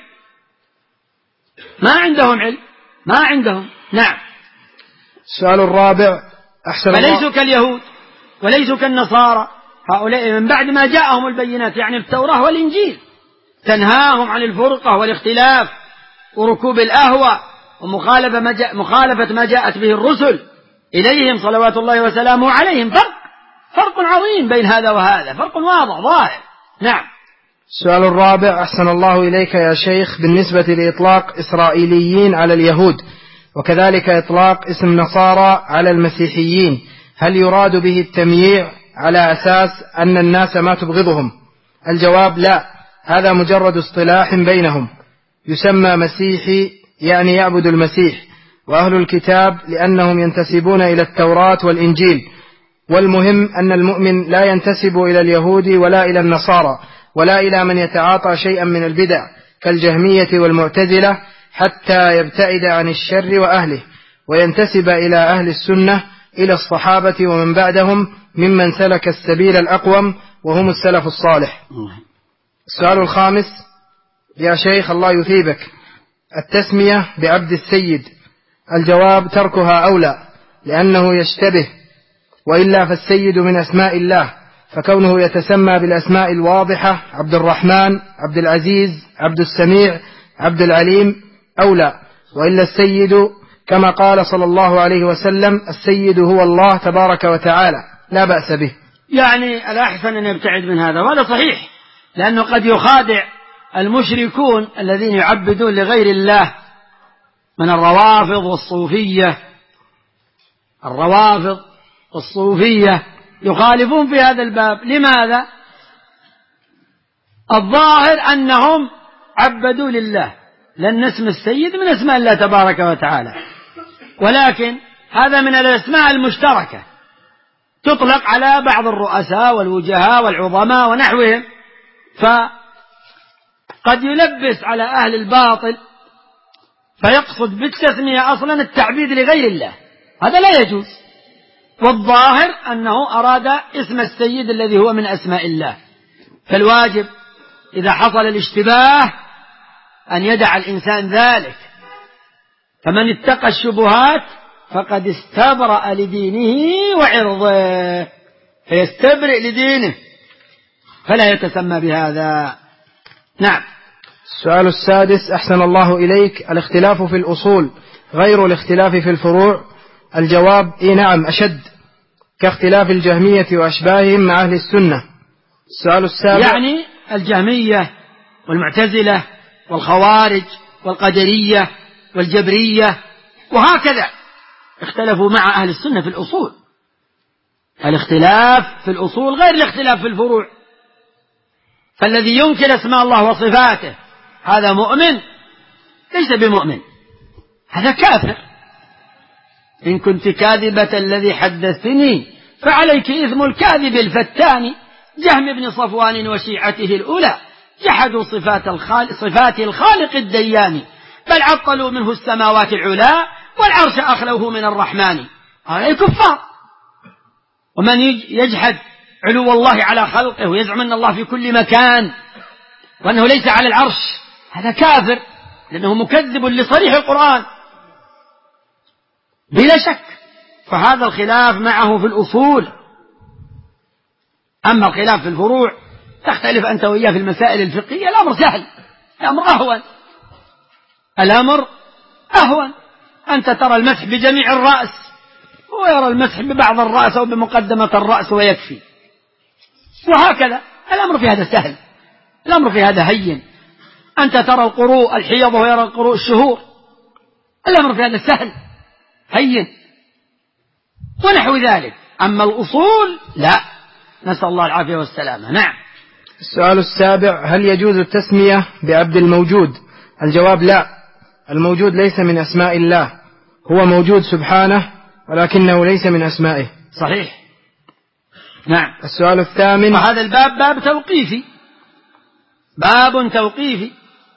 ما عندهم علم، ما عندهم. نعم. السؤال الرابع: أحسن الله، فليسوا كاليهود وليسوا كالنصارى، هؤلاء من بعد ما جاءهم البينات يعني التوراة والإنجيل تنهاهم عن الفرقة والاختلاف وركوب الأهوى ومخالفة ما جاء مخالفة ما جاءت به الرسل إليهم صلوات الله وسلامه عليهم. فرق فرق عظيم بين هذا وهذا، فرق واضح ظاهر. نعم. السؤال الرابع: أحسن الله إليك يا شيخ، بالنسبة لإطلاق إسرائيليين على اليهود وكذلك إطلاق اسم نصارى على المسيحيين، هل يراد به التمييع على أساس أن الناس ما تبغضهم؟ الجواب: لا، هذا مجرد اصطلاح بينهم، يسمى مسيحي يعني يعبد المسيح، وأهل الكتاب لأنهم ينتسبون إلى التوراة والإنجيل، والمهم أن المؤمن لا ينتسب إلى اليهود ولا إلى النصارى ولا إلى من يتعاطى شيئا من البدع كالجهمية والمعتزلة حتى يبتعد عن الشر وأهله، وينتسب إلى أهل السنة، إلى الصحابة ومن بعدهم ممن سلك السبيل الأقوم وهم السلف الصالح. السؤال الخامس: يا شيخ الله يثيبك، التسمية بعبد السيد. الجواب تركها أولى لأنه يشتبه، وإلا فالسيد من أسماء الله، فكونه يتسمى بالأسماء الواضحة عبد الرحمن، عبد العزيز، عبد السميع، عبد العليم أولى، وإلا السيد كما قال صلى الله عليه وسلم: السيد هو الله تبارك وتعالى، لا بأس به. يعني الأحسن أن يبتعد من هذا، وهذا صحيح، لأنه قد يخادع المشركون الذين يعبدون لغير الله من الروافض والصوفية. الروافض والصوفية يخالفون في هذا الباب. لماذا؟ الظاهر أنهم عبدوا لله، لأن اسم السيد من اسماء الله تبارك وتعالى، ولكن هذا من الأسماء المشتركة تطلق على بعض الرؤساء والوجهاء والعظماء ونحوهم، فقد يلبس على أهل الباطل فيقصد بالتسمية أصلا التعبيد لغير الله، هذا لا يجوز. والظاهر أنه أراد اسم السيد الذي هو من أسماء الله، فالواجب إذا حصل الاشتباه أن يدع الإنسان ذلك، فمن اتقى الشبهات فقد استبرأ لدينه وعرضه، فيستبرئ لدينه فلا يتسمى بهذا. نعم. السؤال السادس: أحسن الله إليك، الاختلاف في الأصول غير الاختلاف في الفروع؟ الجواب: إيه نعم، أشد، كاختلاف الجهمية وأشباههم مع أهل السنة. السؤال السابع: يعني الجهمية والمعتزلة والخوارج والقدرية والجبرية وهكذا اختلفوا مع أهل السنة في الأصول. الاختلاف في الأصول غير الاختلاف في الفروع، فالذي ينكر اسماء الله وصفاته هذا مؤمن ليس بمؤمن، هذا كافر. إن كنت كاذبة الذي حدثتني فعليك إثم الكاذب الفتان، جهم بن صفوان وشيعته الأولى جحدوا صفات الخالق, صفات الخالق الديان، بل عطلوا منه السماوات العلا والعرش أخلوه من الرحمن. هؤلاء كفار. ومن يجحد علو الله على خلقه ويزعم أن الله في كل مكان وأنه ليس على العرش هذا كافر، لأنه مكذب لصريح القرآن بلا شك. فهذا الخلاف معه في الأصول. أما الخلاف في الفروع تختلف أنت وإياه في المسائل الفقهية، الأمر سهل، الأمر أهون، الأمر أهون. أنت ترى المسح بجميع الرأس ويرى المسح ببعض الرأس أو بمقدمة الرأس ويكفي، وهكذا. الأمر في هذا سهل، الأمر في هذا هين. أنت ترى القروء الحيض ويرى القروء الشهور، الأمر في هذا سهل هين ونحو ذلك. أما الأصول لا، نسأل الله العافية والسلامة. نعم. السؤال السابع: هل يجوز التسمية بعبد الموجود؟ الجواب: لا، الموجود ليس من أسماء الله، هو موجود سبحانه ولكنه ليس من أسمائه. صحيح. نعم. السؤال الثامن: وهذا الباب باب توقيفي، باب توقيفي،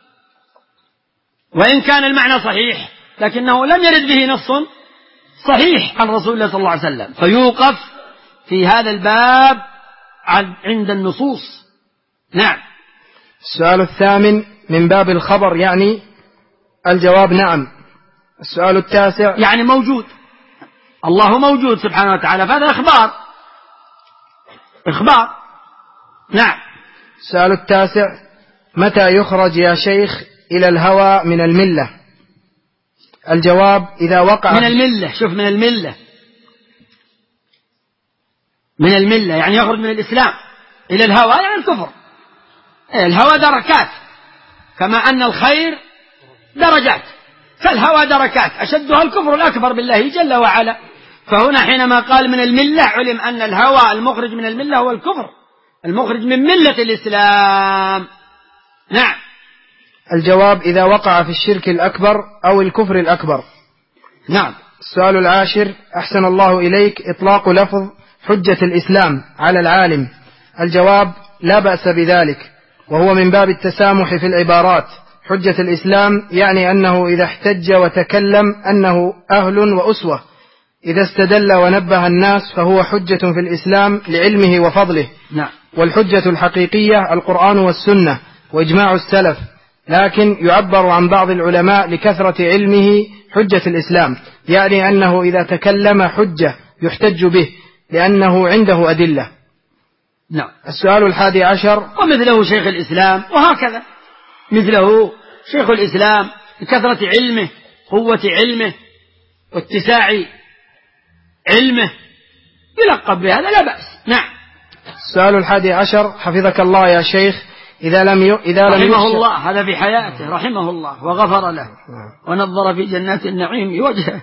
وإن كان المعنى صحيح لكنه لم يرد به نص صحيح عن رسول الله صلى الله عليه وسلم، فيوقف في هذا الباب عند النصوص. نعم. السؤال الثامن: من باب الخبر يعني؟ الجواب: نعم. السؤال التاسع: يعني موجود، الله موجود سبحانه وتعالى، فهذا إخبار، إخبار. نعم. السؤال التاسع: متى يخرج يا شيخ إلى الهوى من الملة؟ الجواب: إذا وقع من الملة. شوف، من الملة، من الملة يعني يخرج من الإسلام إلى الهوى يعني الكفر. الهوى دركات، كما أن الخير درجات، فالهوى دركات أشدها الكفر الأكبر بالله جل وعلا. فهنا حينما قال من الملة علم أن الهوى المخرج من الملة هو الكفر، المخرج من ملة الإسلام. نعم. الجواب: إذا وقع في الشرك الأكبر أو الكفر الأكبر. نعم. السؤال العاشر: أحسن الله إليك، إطلاق لفظ حجة الإسلام على العالم. الجواب: لا بأس بذلك، وهو من باب التسامح في العبارات. حجة الإسلام يعني أنه إذا احتج وتكلم أنه أهل وأسوة، إذا استدل ونبه الناس فهو حجة في الإسلام لعلمه وفضله. نعم. والحجة الحقيقية القرآن والسنة وإجماع السلف، لكن يعبر عن بعض العلماء لكثرة علمه حجة الإسلام، يعني أنه إذا تكلم حجة يحتج به لأنه عنده أدلة. نعم. السؤال الحادي عشر. ومثله شيخ الإسلام، وهكذا مثله شيخ الإسلام لكثرة علمه، قوة علمه، واتساع علمه، يلقب بهذا لا بأس. نعم. السؤال الحادي عشر حفظك الله يا شيخ، إذا لم ي... إذا لم رحمه الله، هذا في حياته رحمه الله وغفر له ونظر في جنات النعيم وجهه.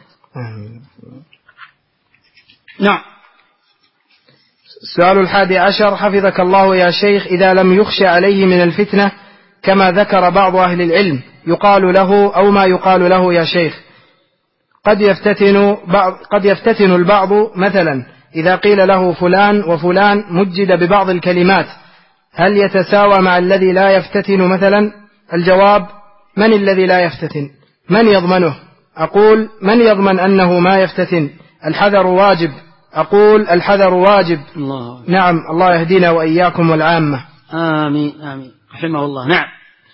نعم. السؤال الحادي عشر حفظك الله يا شيخ، إذا لم يخشى عليه من الفتنة كما ذكر بعض أهل العلم يقال له أو ما يقال له يا شيخ، قد يفتتن بعض قد يفتتن البعض، مثلا إذا قيل له فلان وفلان مجد ببعض الكلمات، هل يتساوى مع الذي لا يفتتن مثلا؟ الجواب: من الذي لا يفتتن؟ من يضمنه؟ أقول: من يضمن أنه ما يفتتن؟ الحذر واجب. أقول: الحذر واجب. الله. نعم، الله يهدينا وإياكم والعامة. آمين آمين. رحمه الله. نعم.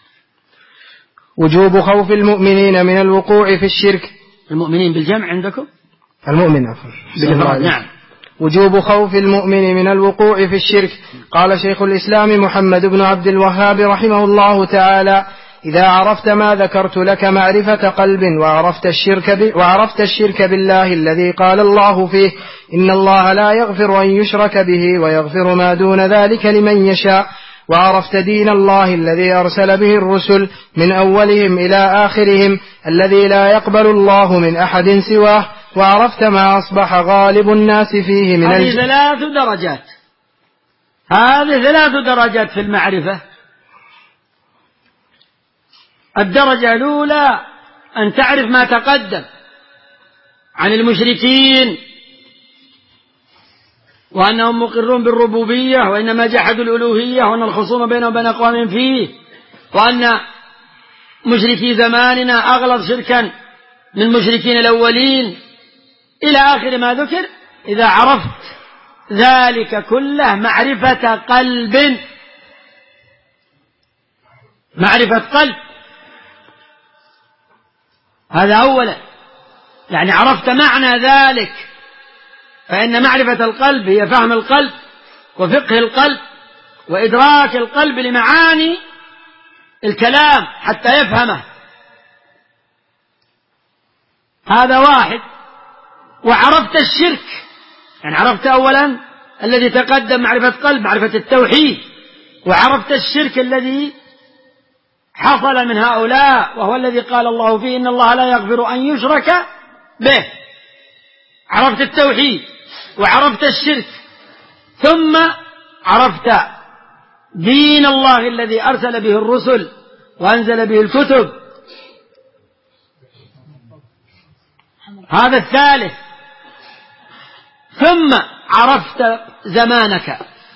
وجوب خوف المؤمنين من الوقوع في الشرك. المؤمنين بالجمع عندكم؟ المؤمن عفوا. نعم. وجوب خوف المؤمن من الوقوع في الشرك. قال شيخ الإسلام محمد بن عبد الوهاب رحمه الله تعالى: إذا عرفت ما ذكرت لك معرفة قلب وعرفت الشرك, ب... وعرفت الشرك بالله الذي قال الله فيه: إن الله لا يغفر أن يشرك به ويغفر ما دون ذلك لمن يشاء، وعرفت دين الله الذي أرسل به الرسل من أولهم إلى آخرهم الذي لا يقبل الله من أحد سواه، وعرفت ما أصبح غالب الناس فيه من هذه ثلاث درجات هذه ثلاث درجات في المعرفة. الدرجة الأولى أن تعرف ما تقدم عن المشركين، وأنهم مقرون بالربوبية، وإنما جحدوا الألوهية، وأن الخصوم بينهم وبين أقوام فيه، وأن مشركي زماننا أغلظ شركا من مشركين الأولين، إلى آخر ما ذكر. إذا عرفت ذلك كله معرفة قلب، معرفة قلب، هذا أولا، يعني عرفت معنى ذلك، فإن معرفة القلب هي فهم القلب وفقه القلب وإدراك القلب لمعاني الكلام حتى يفهمه، هذا واحد. وعرفت الشرك، يعني عرفت أولا الذي تقدم معرفة قلب، معرفة التوحيد، وعرفت الشرك الذي حصل من هؤلاء، وهو الذي قال الله فيه: إن الله لا يغفر أن يشرك به. عرفت التوحيد وعرفت الشرك، ثم عرفت دين الله الذي أرسل به الرسل وأنزل به الكتب، هذا الثالث. ثم عرفت زمانك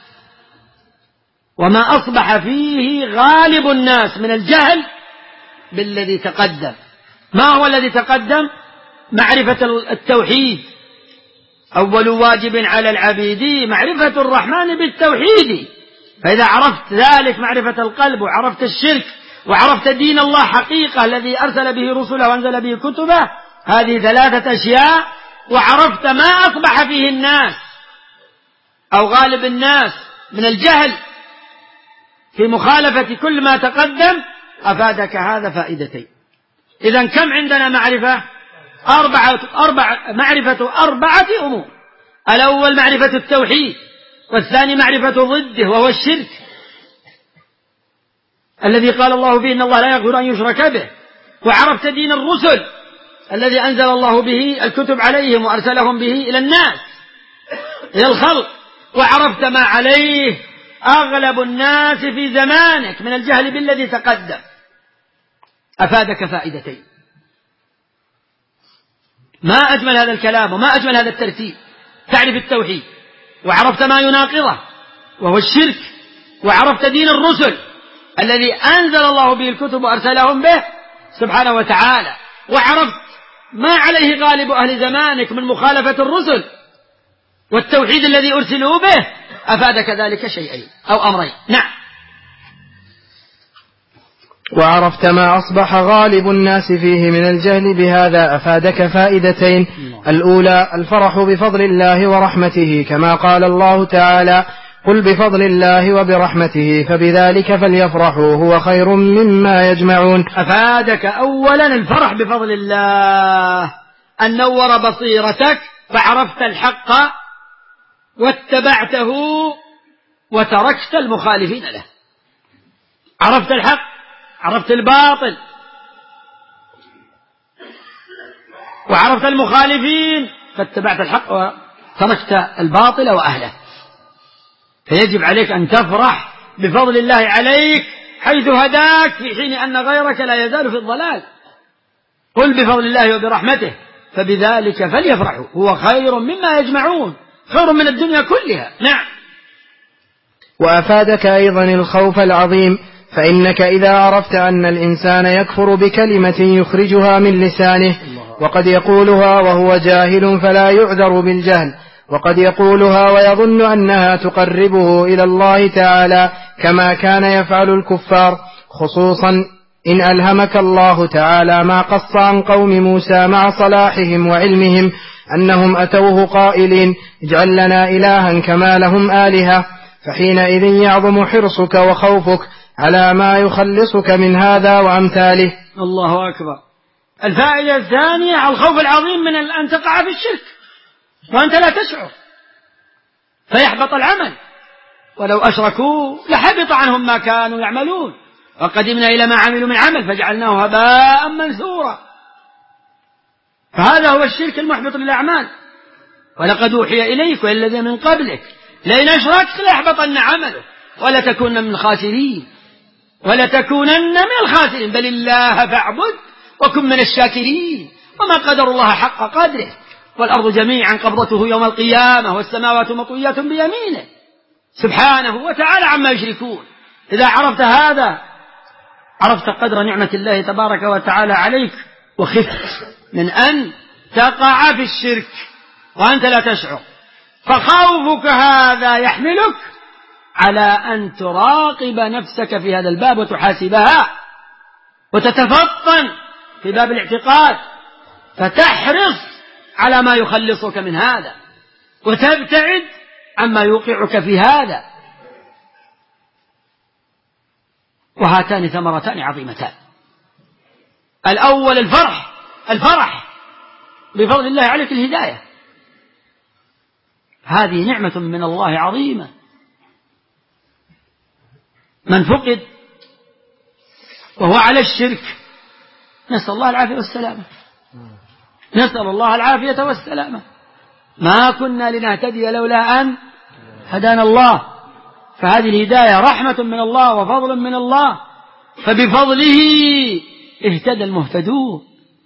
وما أصبح فيه غالب الناس من الجهل بالذي تقدم. ما هو الذي تقدم؟ معرفة التوحيد. أول واجب على العبيد معرفة الرحمن بالتوحيد، فإذا عرفت ذلك معرفة القلب، وعرفت الشرك، وعرفت دين الله حقيقة الذي أرسل به رسله وأنزل به كتبه، هذه ثلاثة أشياء، وعرفت ما أصبح فيه الناس أو غالب الناس من الجهل في مخالفة كل ما تقدم، أفادك هذا فائدتين. إذن كم عندنا معرفة؟ أربعة أربعة معرفة أربعة أمور. الأول معرفة التوحيد، والثاني معرفة ضده وهو الشرك الذي قال الله فيه: إن الله لا يغفر أن يشرك به. وعرفت دين الرسل الذي أنزل الله به الكتب عليهم وأرسلهم به إلى الناس، إلى الخلق. وعرفت ما عليه أغلب الناس في زمانك من الجهل بالذي تقدم، أفادك فائدتين. ما أجمل هذا الكلام وما أجمل هذا الترتيب. تعرف التوحيد، وعرفت ما يناقضه وهو الشرك، وعرفت دين الرسل الذي أنزل الله به الكتب وأرسلهم به سبحانه وتعالى، وعرفت ما عليه غالب أهل زمانك من مخالفة الرسل والتوحيد الذي أرسلوا به، أفادك ذلك شيئين أو أمرين. نعم. وعرفت ما أصبح غالب الناس فيه من الجهل بهذا أفادك فائدتين. الأولى الفرح بفضل الله ورحمته، كما قال الله تعالى: قل بفضل الله وبرحمته فبذلك فليفرحوا هو خير مما يجمعون. أفادك أولا الفرح بفضل الله، أن نور بصيرتك فعرفت الحق واتبعته وتركت المخالفين له. عرفت الحق، عرفت الباطل، وعرفت المخالفين فاتبعت الحق وتركت الباطل وأهله. فيجب عليك أن تفرح بفضل الله عليك حيث هداك، في حين أن غيرك لا يزال في الضلال. قل بفضل الله وبرحمته فبذلك فليفرحوا هو خير مما يجمعون، خير من الدنيا كلها. نعم. وأفادك أيضا الخوف العظيم، فإنك إذا عرفت أن الإنسان يكفر بكلمة يخرجها من لسانه، وقد يقولها وهو جاهل فلا يعذر بالجهل، وقد يقولها ويظن أنها تقربه إلى الله تعالى كما كان يفعل الكفار، خصوصا إن ألهمك الله تعالى ما قص عن قوم موسى مع صلاحهم وعلمهم أنهم أتوه قائلين: اجعل لنا إلها كما لهم آلهة، فحينئذ يعظم حرصك وخوفك على ما يخلصك من هذا وأمثاله. الله أكبر. الفائدة الثانية الخوف العظيم من أن تقع في الشرك وأنت لا تشعر فيحبط العمل، ولو أشركوا لحبط عنهم ما كانوا يعملون، وقدمنا إلى ما عملوا من عمل فجعلناه هباء منثورا. فهذا هو الشرك المحبط للأعمال. ولقد أوحي إليك وإلى الذين من قبلك لئن أشركت ليحبطن عمله ولتكونن من الخاسرين ولتكونن من الخاسرين بل الله فاعبد وكن من الشاكرين وما قدر الله حق قدره والأرض جميعا قبضته يوم القيامة والسماوات مطويات بيمينه سبحانه وتعالى عما يشركون. إذا عرفت هذا عرفت قدر نعمة الله تبارك وتعالى عليك، وخفت من أن تقع في الشرك وأنت لا تشعر. فخوفك هذا يحملك على أن تراقب نفسك في هذا الباب وتحاسبها وتتفطن في باب الاعتقاد، فتحرص على ما يخلصك من هذا وتبتعد عما يوقعك في هذا. وهاتان ثمرتان عظيمتان. الأول الفرح، الفرح بفضل الله عليك الهداية، هذه نعمة من الله عظيمة. من فقد وهو على الشرك نسأل الله العافية والسلامة، نسأل الله العافية والسلامة. ما كنا لنهتدي لولا أن هدانا الله، فهذه الهداية رحمة من الله وفضل من الله، فبفضله اهتدى المهتدون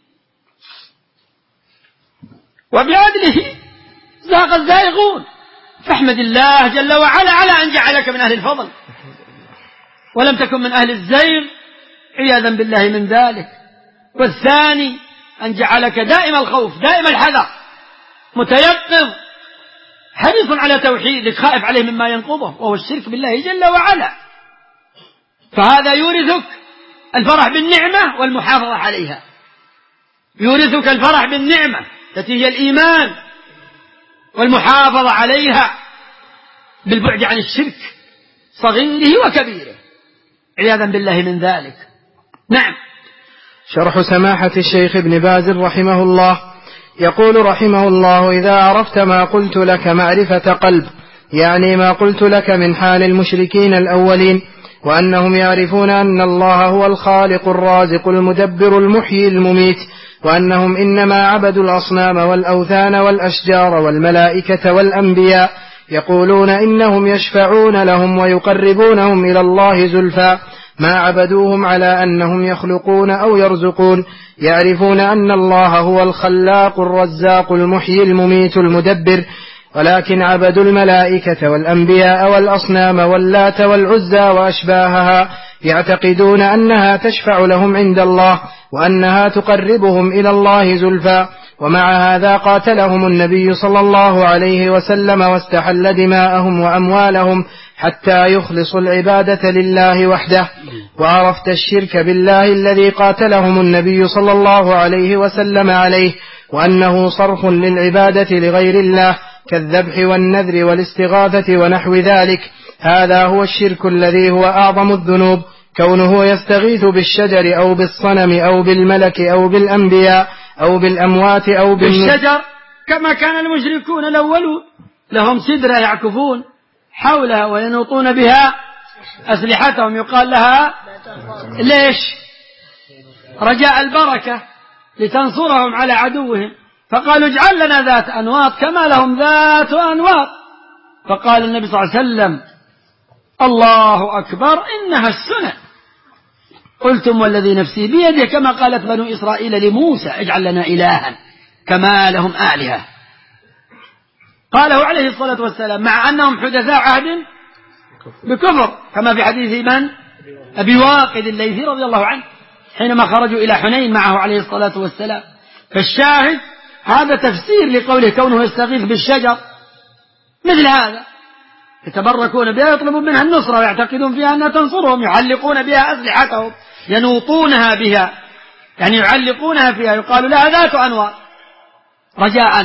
وبعدله زاغ الزائغون. فاحمد الله جل وعلا على أن جعلك من أهل الفضل ولم تكن من أهل الزيغ عياذا بالله من ذلك. والثاني أن جعلك دائم الخوف دائم الحذر متيقظ حريص على توحيدك خائف عليه مما ينقضه وهو الشرك بالله جل وعلا. فهذا يورثك الفرح بالنعمة والمحافظة عليها، يورثك الفرح بالنعمة التي هي الإيمان والمحافظة عليها بالبعد عن الشرك صغيره وكبيره عياذا بالله من ذلك. نعم. شرح سماحة الشيخ ابن باز رحمه الله يقول رحمه الله: إذا عرفت ما قلت لك معرفة قلب، يعني ما قلت لك من حال المشركين الأولين، وأنهم يعرفون أن الله هو الخالق الرازق المدبر المحيي المميت، وأنهم إنما عبدوا الأصنام والأوثان والأشجار والملائكة والأنبياء، يقولون إنهم يشفعون لهم ويقربونهم إلى الله زلفى، ما عبدوهم على أنهم يخلقون أو يرزقون، يعرفون أن الله هو الخلاق الرزاق المحيي المميت المدبر، ولكن عبدوا الملائكة والأنبياء والأصنام واللات والعزى وأشباهها، يعتقدون أنها تشفع لهم عند الله وأنها تقربهم إلى الله زلفى. ومع هذا قاتلهم النبي صلى الله عليه وسلم واستحل دماءهم وأموالهم حتى يخلصوا العبادة لله وحده. وعرفت الشرك بالله الذي قاتلهم النبي صلى الله عليه وسلم عليه، وأنه صرف للعبادة لغير الله كالذبح والنذر والاستغاثة ونحو ذلك. هذا هو الشرك الذي هو أعظم الذنوب، كونه يستغيث بالشجر أو بالصنم أو بالملك أو بالأنبياء أو بالأموات أو بالشجر، كما كان المشركون الأولون لهم سدرة يعكفون حولها وينوطون بها أسلحتهم، يقال لها ليش؟ رجاء البركة لتنصرهم على عدوهم، فقالوا اجعل لنا ذات أنواط كما لهم ذات أنواط. فقال النبي صلى الله عليه وسلم الله أكبر إنها السنة. قلتم والذي نفسي بيده، كما قالت بنو إسرائيل لموسى اجعل لنا إلها كما لهم آلهة. قاله عليه الصلاة والسلام مع أنهم حدثاء عهد بكفر، كما في حديث من؟ أبي واقد الليثي رضي الله عنه حينما خرجوا إلى حنين معه عليه الصلاة والسلام. فالشاهد هذا تفسير لقوله كونه يستغيث بالشجر، مثل هذا يتبركون بها يطلبون منها النصرة ويعتقدون فيها أنها تنصرهم، يعلقون بها أسلحتهم ينوطونها بها، يعني يعلقونها فيها، يقال لها ذات أنواط رجاء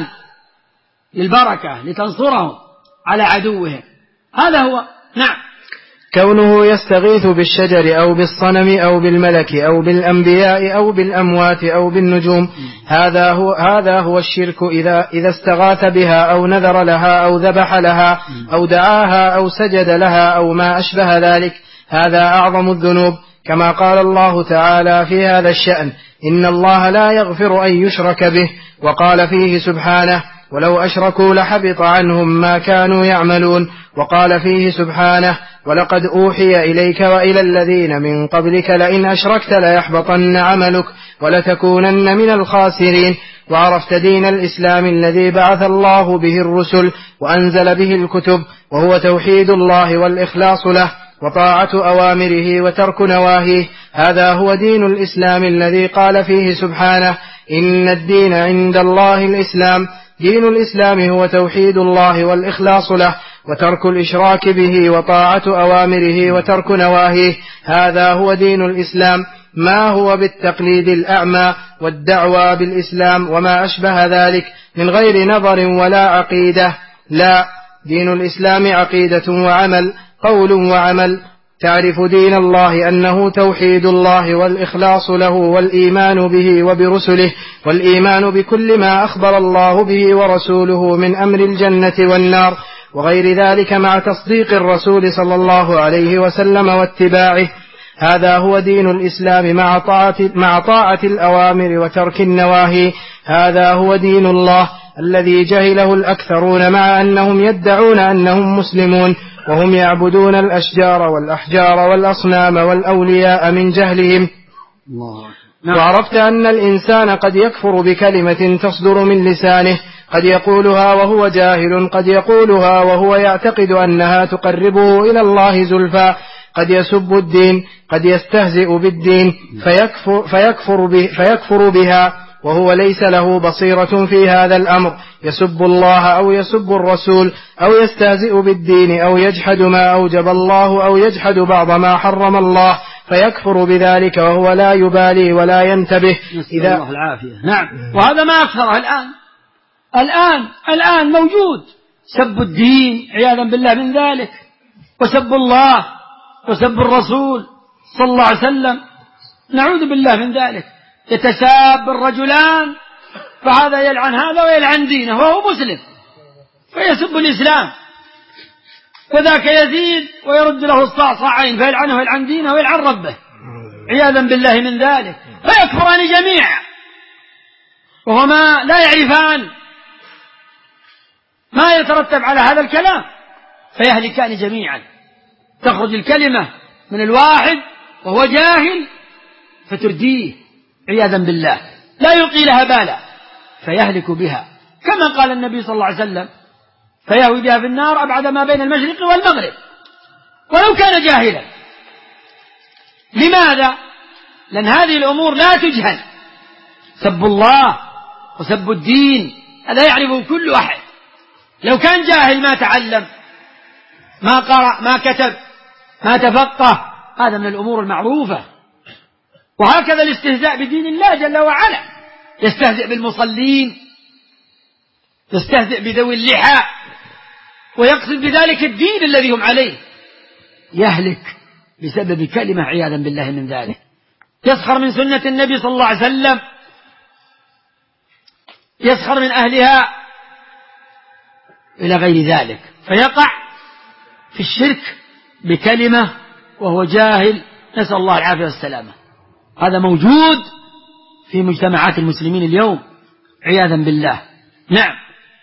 للبركة لتنصرهم على عدوهم. هذا هو. نعم. كونه يستغيث بالشجر أو بالصنم أو بالملك أو بالأنبياء أو بالأموات أو بالنجوم، هذا هو هذا هو الشرك إذا إذا استغاث بها أو نذر لها أو ذبح لها أو دعاها أو سجد لها أو ما أشبه ذلك. هذا أعظم الذنوب، كما قال الله تعالى في هذا الشأن إن الله لا يغفر أن يشرك به، وقال فيه سبحانه ولو أشركوا لحبط عنهم ما كانوا يعملون. وقال فيه سبحانه ولقد أوحي إليك وإلى الذين من قبلك لئن أشركت ليحبطن عملك ولتكونن من الخاسرين. وعرفت دين الإسلام الذي بعث الله به الرسل وأنزل به الكتب، وهو توحيد الله والإخلاص له وطاعة أوامره وترك نواهيه. هذا هو دين الإسلام الذي قال فيه سبحانه إن الدين عند الله الإسلام. دين الإسلام هو توحيد الله والإخلاص له وترك الإشراك به وطاعة أوامره وترك نواهيه. هذا هو دين الإسلام، ما هو بالتقليد الأعمى والدعوى بالإسلام وما أشبه ذلك من غير نظر ولا عقيدة. لا، دين الإسلام عقيدة وعمل، قول وعمل. تعرف دين الله أنه توحيد الله والإخلاص له والإيمان به وبرسله والإيمان بكل ما أخبر الله به ورسوله من أمر الجنة والنار وغير ذلك، مع تصديق الرسول صلى الله عليه وسلم واتباعه. هذا هو دين الإسلام مع طاعة, مع طاعة الأوامر وترك النواهي. هذا هو دين الله الذي جهله الأكثرون، مع أنهم يدعون أنهم مسلمون وهم يعبدون الأشجار والأحجار والأصنام والأولياء من جهلهم. وعرفت أن الإنسان قد يكفر بكلمة تصدر من لسانه، قد يقولها وهو جاهل، قد يقولها وهو يعتقد أنها تقربه إلى الله زلفى، قد يسب الدين، قد يستهزئ بالدين فيكفر, فيكفر, به فيكفر بها وهو ليس له بصيرة في هذا الأمر، يسب الله أو يسب الرسول أو يستهزئ بالدين أو يجحد ما أوجب الله أو يجحد بعض ما حرم الله، فيكفر بذلك وهو لا يبالي ولا ينتبه. إذا الله العافية. نعم. وهذا ما أكثره الآن الآن الآن موجود، سب الدين عياذا بالله من ذلك، وسب الله وسب الرسول صلى الله عليه وسلم، نعوذ بالله من ذلك. يتساب الرجلان، فهذا يلعن هذا ويلعن دينه وهو مسلم فيسب الإسلام، وذاك يزيد ويرد له الصعصعين فيلعنه ويلعن دينه ويلعن ربه عياذا بالله من ذلك، فيكفران جميعا وهما لا يعرفان ما يترتب على هذا الكلام، فيهلكان جميعا. تخرج الكلمة من الواحد وهو جاهل فترديه عياذا بالله، لا يلقي لها بالا فيهلك بها، كما قال النبي صلى الله عليه وسلم فيهوي بها في النار أبعد ما بين المشرق والمغرب ولو كان جاهلا. لماذا؟ لأن هذه الأمور لا تجهل، سب الله وسب الدين هذا يعرفه كل أحد، لو كان جاهل ما تعلم ما قرأ ما كتب ما تفقه، هذا من الأمور المعروفة. وهكذا الاستهزاء بدين الله جل وعلا، يستهزئ بالمصلين، يستهزئ بذوي اللحى، ويقصد بذلك الدين الذي هم عليه، يهلك بسبب كلمة عياذا بالله من ذلك. يسخر من سنة النبي صلى الله عليه وسلم، يسخر من أهلها إلى غير ذلك، فيقع في الشرك بكلمة وهو جاهل، نسأل الله العافية والسلامة. هذا موجود في مجتمعات المسلمين اليوم عياذا بالله. نعم.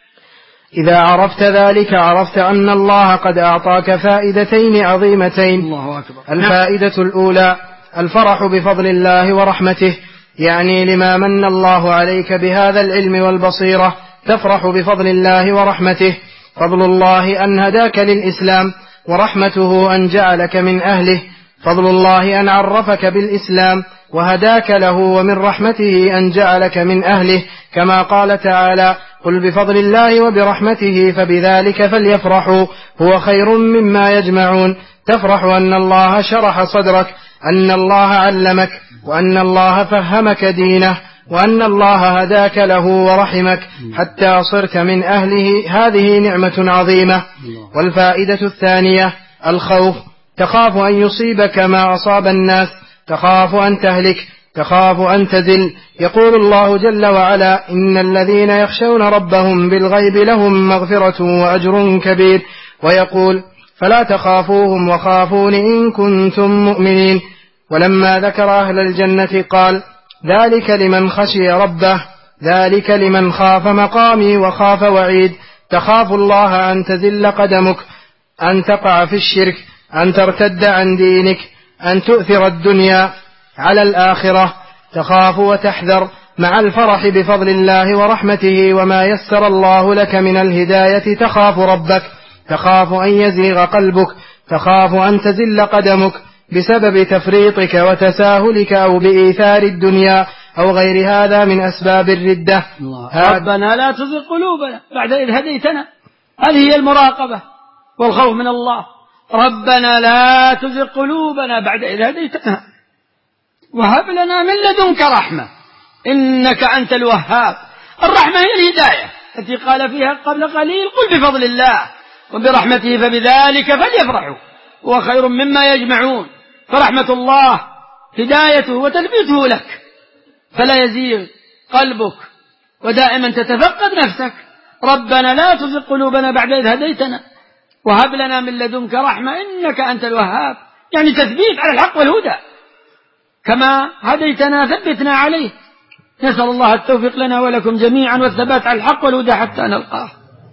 إذا عرفت ذلك عرفت أن الله قد أعطاك فائدتين عظيمتين. الله أكبر. الفائدة نعم. الأولى الفرح بفضل الله ورحمته، يعني لما من الله عليك بهذا العلم والبصيرة تفرح بفضل الله ورحمته. فضل الله أن هداك للإسلام، ورحمته أن جعلك من أهله. فضل الله أن عرفك بالإسلام وهداك له، ومن رحمته أن جعلك من أهله، كما قال تعالى: قل بفضل الله وبرحمته فبذلك فليفرحوا هو خير مما يجمعون. تفرح أن الله شرح صدرك، أن الله علمك، وأن الله فهمك دينه، وأن الله هداك له ورحمك حتى صرت من أهله. هذه نعمة عظيمة. والفائدة الثانية الخوف، تخاف أن يصيبك ما أصاب الناس، تخاف أن تهلك، تخاف أن تزل. يقول الله جل وعلا: إن الذين يخشون ربهم بالغيب لهم مغفرة وأجر كبير. ويقول: فلا تخافوهم وخافون إن كنتم مؤمنين. ولما ذكر أهل الجنة قال: ذلك لمن خشي ربه، ذلك لمن خاف مقامي وخاف وعيد. تخاف الله أن تزل قدمك، أن تقع في الشرك، أن ترتد عن دينك، أن تؤثر الدنيا على الآخرة. تخاف وتحذر مع الفرح بفضل الله ورحمته وما يسر الله لك من الهداية. تخاف ربك، تخاف أن يزيغ قلبك، تخاف أن تزل قدمك بسبب تفريطك وتساهلك أو بإيثار الدنيا أو غير هذا من أسباب الردة. ربنا لا تزغ قلوبنا بعد إذ هديتنا. هذه هي المراقبة والخوف من الله. ربنا لا تزغ قلوبنا بعد إذ هديتنا وهب لنا من لدنك رحمة إنك أنت الوهاب. الرحمة هي الهداية التي قال فيها قبل قليل: قل بفضل الله وبرحمته فبذلك فليفرحوا هو خير مما يجمعون. فرحمة الله هدايته وتثبيته لك، فلا يزيغ قلبك، ودائما تتفقد نفسك. ربنا لا تزغ قلوبنا بعد إذ هديتنا وهب لنا من لدنك رحمة إنك أنت الوهاب، يعني تثبيت على الحق والهدى. كما هديتنا ثبتنا عليه. نسأل الله التوفيق لنا ولكم جميعا والثبات على الحق والهدى حتى نلقاه.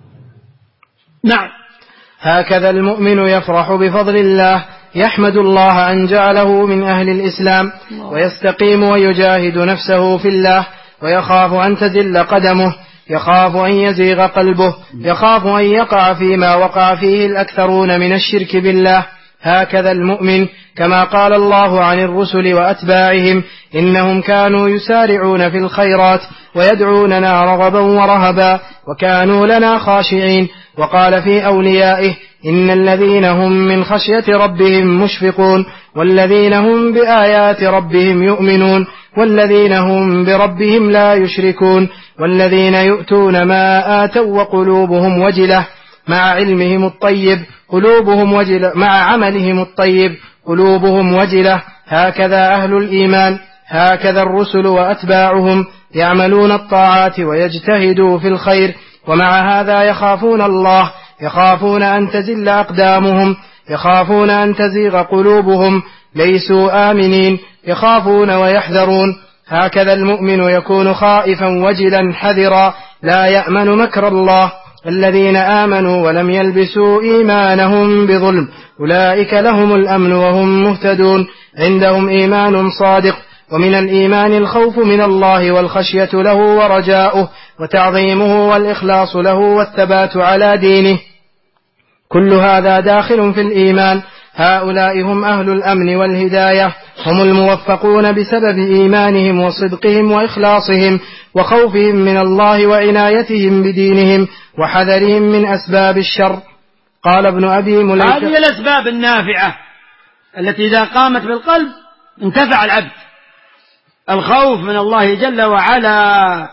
نعم. هكذا المؤمن يفرح بفضل الله، يحمد الله أن جعله من أهل الإسلام، ويستقيم ويجاهد نفسه في الله، ويخاف أن تزل قدمه، يخاف أن يزيغ قلبه، يخاف أن يقع فيما وقع فيه الأكثرون من الشرك بالله. هكذا المؤمن، كما قال الله عن الرسل وأتباعهم: إنهم كانوا يسارعون في الخيرات ويدعوننا رغبا ورهبا وكانوا لنا خاشعين. وقال في أوليائه: إن الذين هم من خشية ربهم مشفقون، والذين هم بآيات ربهم يؤمنون، والذين هم بربهم لا يشركون، والذين يؤتون ما آتوا وقلوبهم وجلة مع علمهم الطيب قلوبهم وجلة مع عملهم الطيب قلوبهم وجلة. هكذا أهل الإيمان، هكذا الرسل وأتباعهم يعملون الطاعات ويجتهدوا في الخير، ومع هذا يخافون الله، يخافون أن تزل أقدامهم، يخافون أن تزيغ قلوبهم، ليسوا آمنين، يخافون ويحذرون. هكذا المؤمن يكون خائفا وجلا حذرا، لا يأمن مكر الله. الذين آمنوا ولم يلبسوا إيمانهم بظلم أولئك لهم الأمن وهم مهتدون. عندهم إيمان صادق، ومن الإيمان الخوف من الله والخشية له ورجاؤه وتعظيمه والإخلاص له والثبات على دينه. كل هذا داخل في الإيمان. هؤلاء هم أهل الأمن والهداية، هم الموفقون بسبب إيمانهم وصدقهم وإخلاصهم وخوفهم من الله وعنايتهم بدينهم وحذرهم من أسباب الشر. قال ابن أبي مليكة: هذه الأسباب النافعة التي إذا قامت بالقلب انتفع العبد. الخوف من الله جل وعلا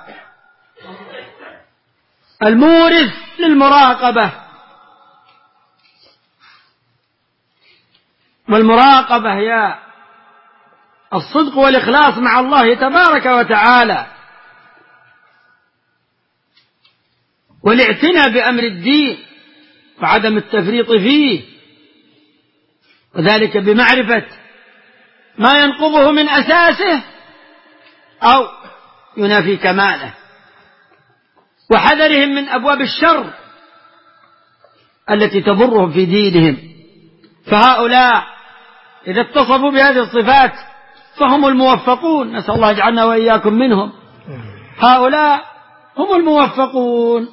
المورث للمراقبة، والمراقبة هي الصدق والإخلاص مع الله تبارك وتعالى، والاعتناء بأمر الدين وعدم التفريط فيه، وذلك بمعرفة ما ينقضه من أساسه أو ينافي كماله، وحذرهم من أبواب الشر التي تضرهم في دينهم. فهؤلاء إذا اتصفوا بهذه الصفات فهم الموفقون، نسأل الله يجعلنا وإياكم منهم. هؤلاء هم الموفقون،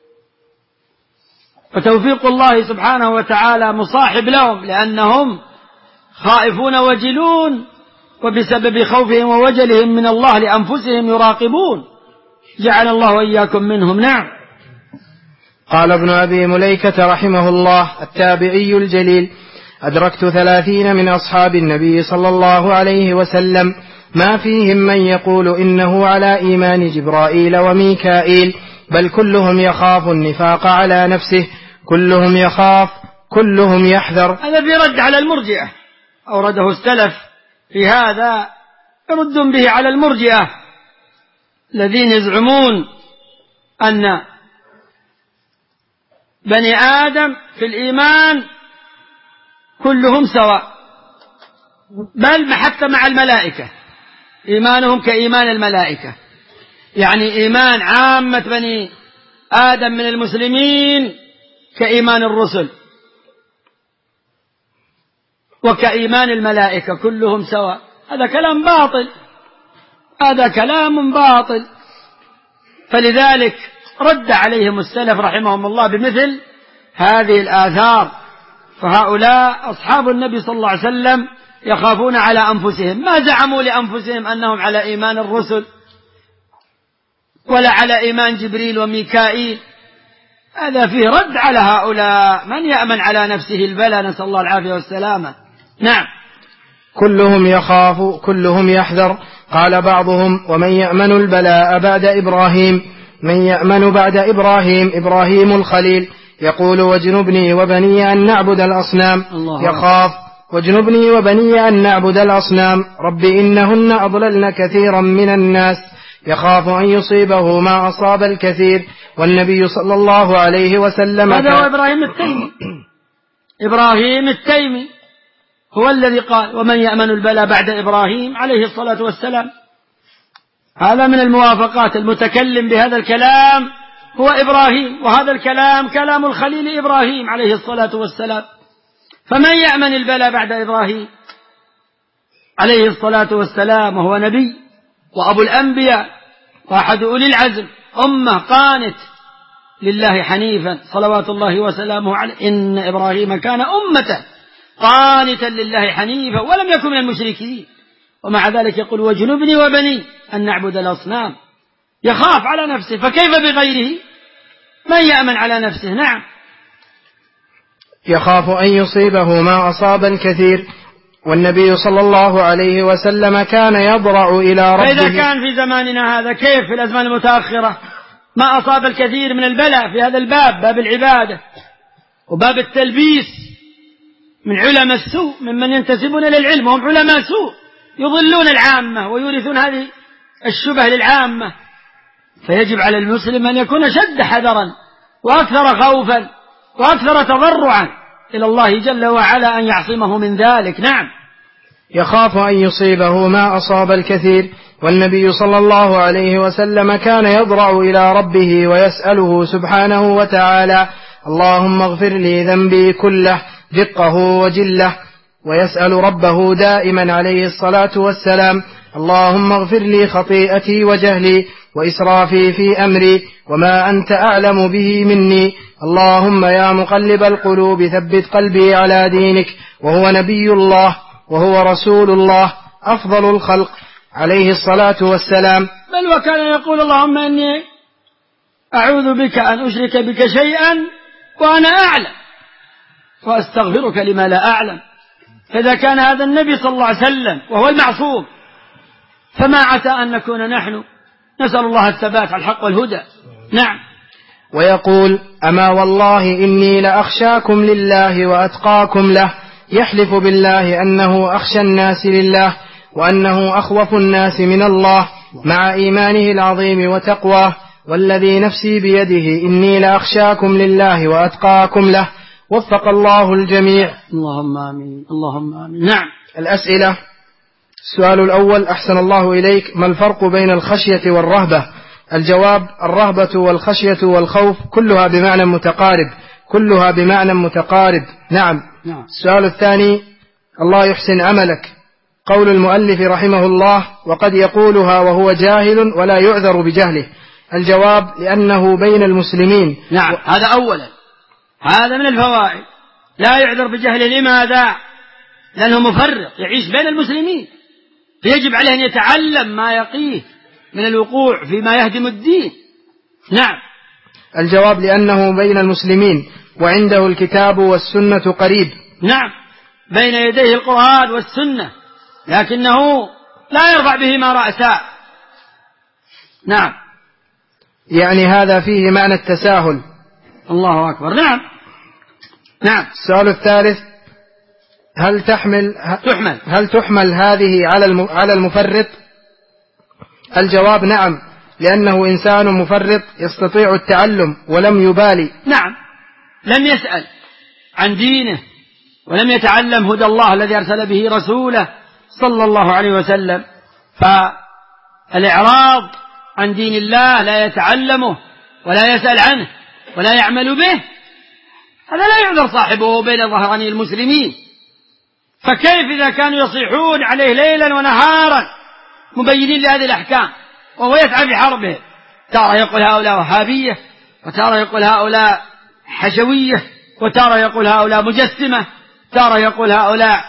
وتوفيق الله سبحانه وتعالى مصاحب لهم، لأنهم خائفون وجلون، وبسبب خوفهم ووجلهم من الله لأنفسهم يراقبون. جعل الله وإياكم منهم. نعم. قال ابن أبي مليكة رحمه الله التابعي الجليل: أدركت ثلاثين من أصحاب النبي صلى الله عليه وسلم ما فيهم من يقول إنه على إيمان جبرائيل وميكائيل، بل كلهم يخاف النفاق على نفسه، كلهم يخاف، كلهم يحذر. هذا في رد على المرجئة، أورده السلف في هذا، يردون به على المرجئة الذين يزعمون أن بني آدم في الإيمان كلهم سواء، بل حتى مع الملائكة إيمانهم كإيمان الملائكة، يعني إيمان عامة بني آدم من المسلمين كإيمان الرسل وكإيمان الملائكة كلهم سواء. هذا كلام باطل، هذا كلام باطل. فلذلك رد عليهم السلف رحمهم الله بمثل هذه الآثار. فهؤلاء أصحاب النبي صلى الله عليه وسلم يخافون على أنفسهم، ما زعموا لأنفسهم أنهم على إيمان الرسل ولا على إيمان جبريل وميكائيل. هذا فيه رد على هؤلاء. من يأمن على نفسه البلاء؟ نسأل الله العافية والسلامة. نعم. كلهم يخاف، كلهم يحذر. قال بعضهم: ومن يأمن البلاء بعد إبراهيم؟ من يأمن بعد إبراهيم؟ إبراهيم الخليل يقول: واجنبني وبني أن نعبد الأصنام. يخاف: واجنبني وبني أن نعبد الأصنام، رب إنهن أضللن كثيرا من الناس. يخاف أن يصيبه ما أصاب الكثير. والنبي صلى الله عليه وسلم هذا هو إبراهيم التيمي. إبراهيم التيمي هو الذي قال: ومن يأمن البلاء بعد إبراهيم عليه الصلاة والسلام. هذا من الموافقات. المتكلم بهذا الكلام هو إبراهيم، وهذا الكلام كلام الخليل إبراهيم عليه الصلاة والسلام. فمن يأمن البلاء بعد إبراهيم عليه الصلاة والسلام، وهو نبي وأبو الأنبياء وأحد أولي العزم، أمة قانت لله حنيفا صلوات الله وسلامه عليه. إن إبراهيم كان أمة قانتا لله حنيفا ولم يكن من المشركين، ومع ذلك يقول: واجنبني وبني أن نعبد الأصنام. يخاف على نفسه، فكيف بغيره؟ من يأمن على نفسه؟ نعم. يخاف أن يصيبه ما أصاب الكثير. والنبي صلى الله عليه وسلم كان يضرع إلى ربه. فإذا كان في زماننا هذا، كيف في الأزمان المتأخرة؟ ما أصاب الكثير من البلاء في هذا الباب، باب العبادة وباب التلبيس، من علماء السوء ممن ينتسبون للعلم وهم علماء سوء، يضلون العامة ويورثون هذه الشبه للعامة. فيجب على المسلم أن يكون شد حذرا وأكثر خوفا وأكثر تضرعا إلى الله جل وعلا أن يعصمه من ذلك. نعم. يخاف أن يصيبه ما أصاب الكثير. والنبي صلى الله عليه وسلم كان يضرع إلى ربه ويسأله سبحانه وتعالى: اللهم اغفر لي ذنبي كله دقه وجله. ويسأل ربه دائما عليه الصلاة والسلام: اللهم اغفر لي خطيئتي وجهلي وإسرافي في أمري وما أنت أعلم به مني. اللهم يا مقلب القلوب ثبت قلبي على دينك. وهو نبي الله وهو رسول الله أفضل الخلق عليه الصلاة والسلام. بل وكان يقول: اللهم إني أعوذ بك أن أشرك بك شيئا وأنا أعلم. وأستغفرك لما لا أعلم. فإذا كان هذا النبي صلى الله عليه وسلم وهو المعصوم، فما عسى أن نكون نحن؟ نسأل الله الثبات على الحق والهدى. نعم. ويقول: أما والله إني لأخشاكم لله وأتقاكم له، يحلف بالله أنه أخشى الناس لله وأنه أخوف الناس من الله، مع إيمانه العظيم وتقواه، والذي نفسي بيده إني لأخشاكم لله وأتقاكم له. وفق الله الجميع. اللهم آمين، اللهم آمين. نعم. الأسئلة. السؤال الأول: أحسن الله إليك، ما الفرق بين الخشية والرهبة؟ الجواب: الرهبة والخشية والخوف كلها بمعنى متقارب، كلها بمعنى متقارب. نعم. نعم. السؤال الثاني: الله يحسن عملك، قول المؤلف رحمه الله: وقد يقولها وهو جاهل ولا يعذر بجهله. الجواب: لأنه بين المسلمين. نعم. هذا أولا، هذا من الفوائد. لا يعذر بجهله. لماذا؟ لأنه مفرط، يعيش بين المسلمين، فيجب عليه أن يتعلم ما يقيه من الوقوع فيما يهدم الدين. نعم. الجواب: لأنه بين المسلمين وعنده الكتاب والسنة قريب. نعم، بين يديه القرآن والسنة، لكنه لا يرفع بهما رأسا. نعم. يعني هذا فيه معنى التساهل. الله أكبر. نعم. نعم. السؤال الثالث: هل تحمل تحمل هل تحمل هذه على على المفرط؟ الجواب: نعم، لأنه إنسان مفرط يستطيع التعلم ولم يبالي. نعم، لم يسأل عن دينه ولم يتعلم هدى الله الذي أرسل به رسوله صلى الله عليه وسلم، فالإعراض عن دين الله لا يتعلمه ولا يسأل عنه ولا يعمل به، هذا لا يعذر صاحبه بين ظهراني المسلمين. فكيف إذا كانوا يصيحون عليه ليلا ونهارا مبينين لهذه الأحكام وهو يسعى في حربه؟ ترى يقول هؤلاء وهابية، وترى يقول هؤلاء حشوية، وترى يقول هؤلاء مجسمة، ترى يقول هؤلاء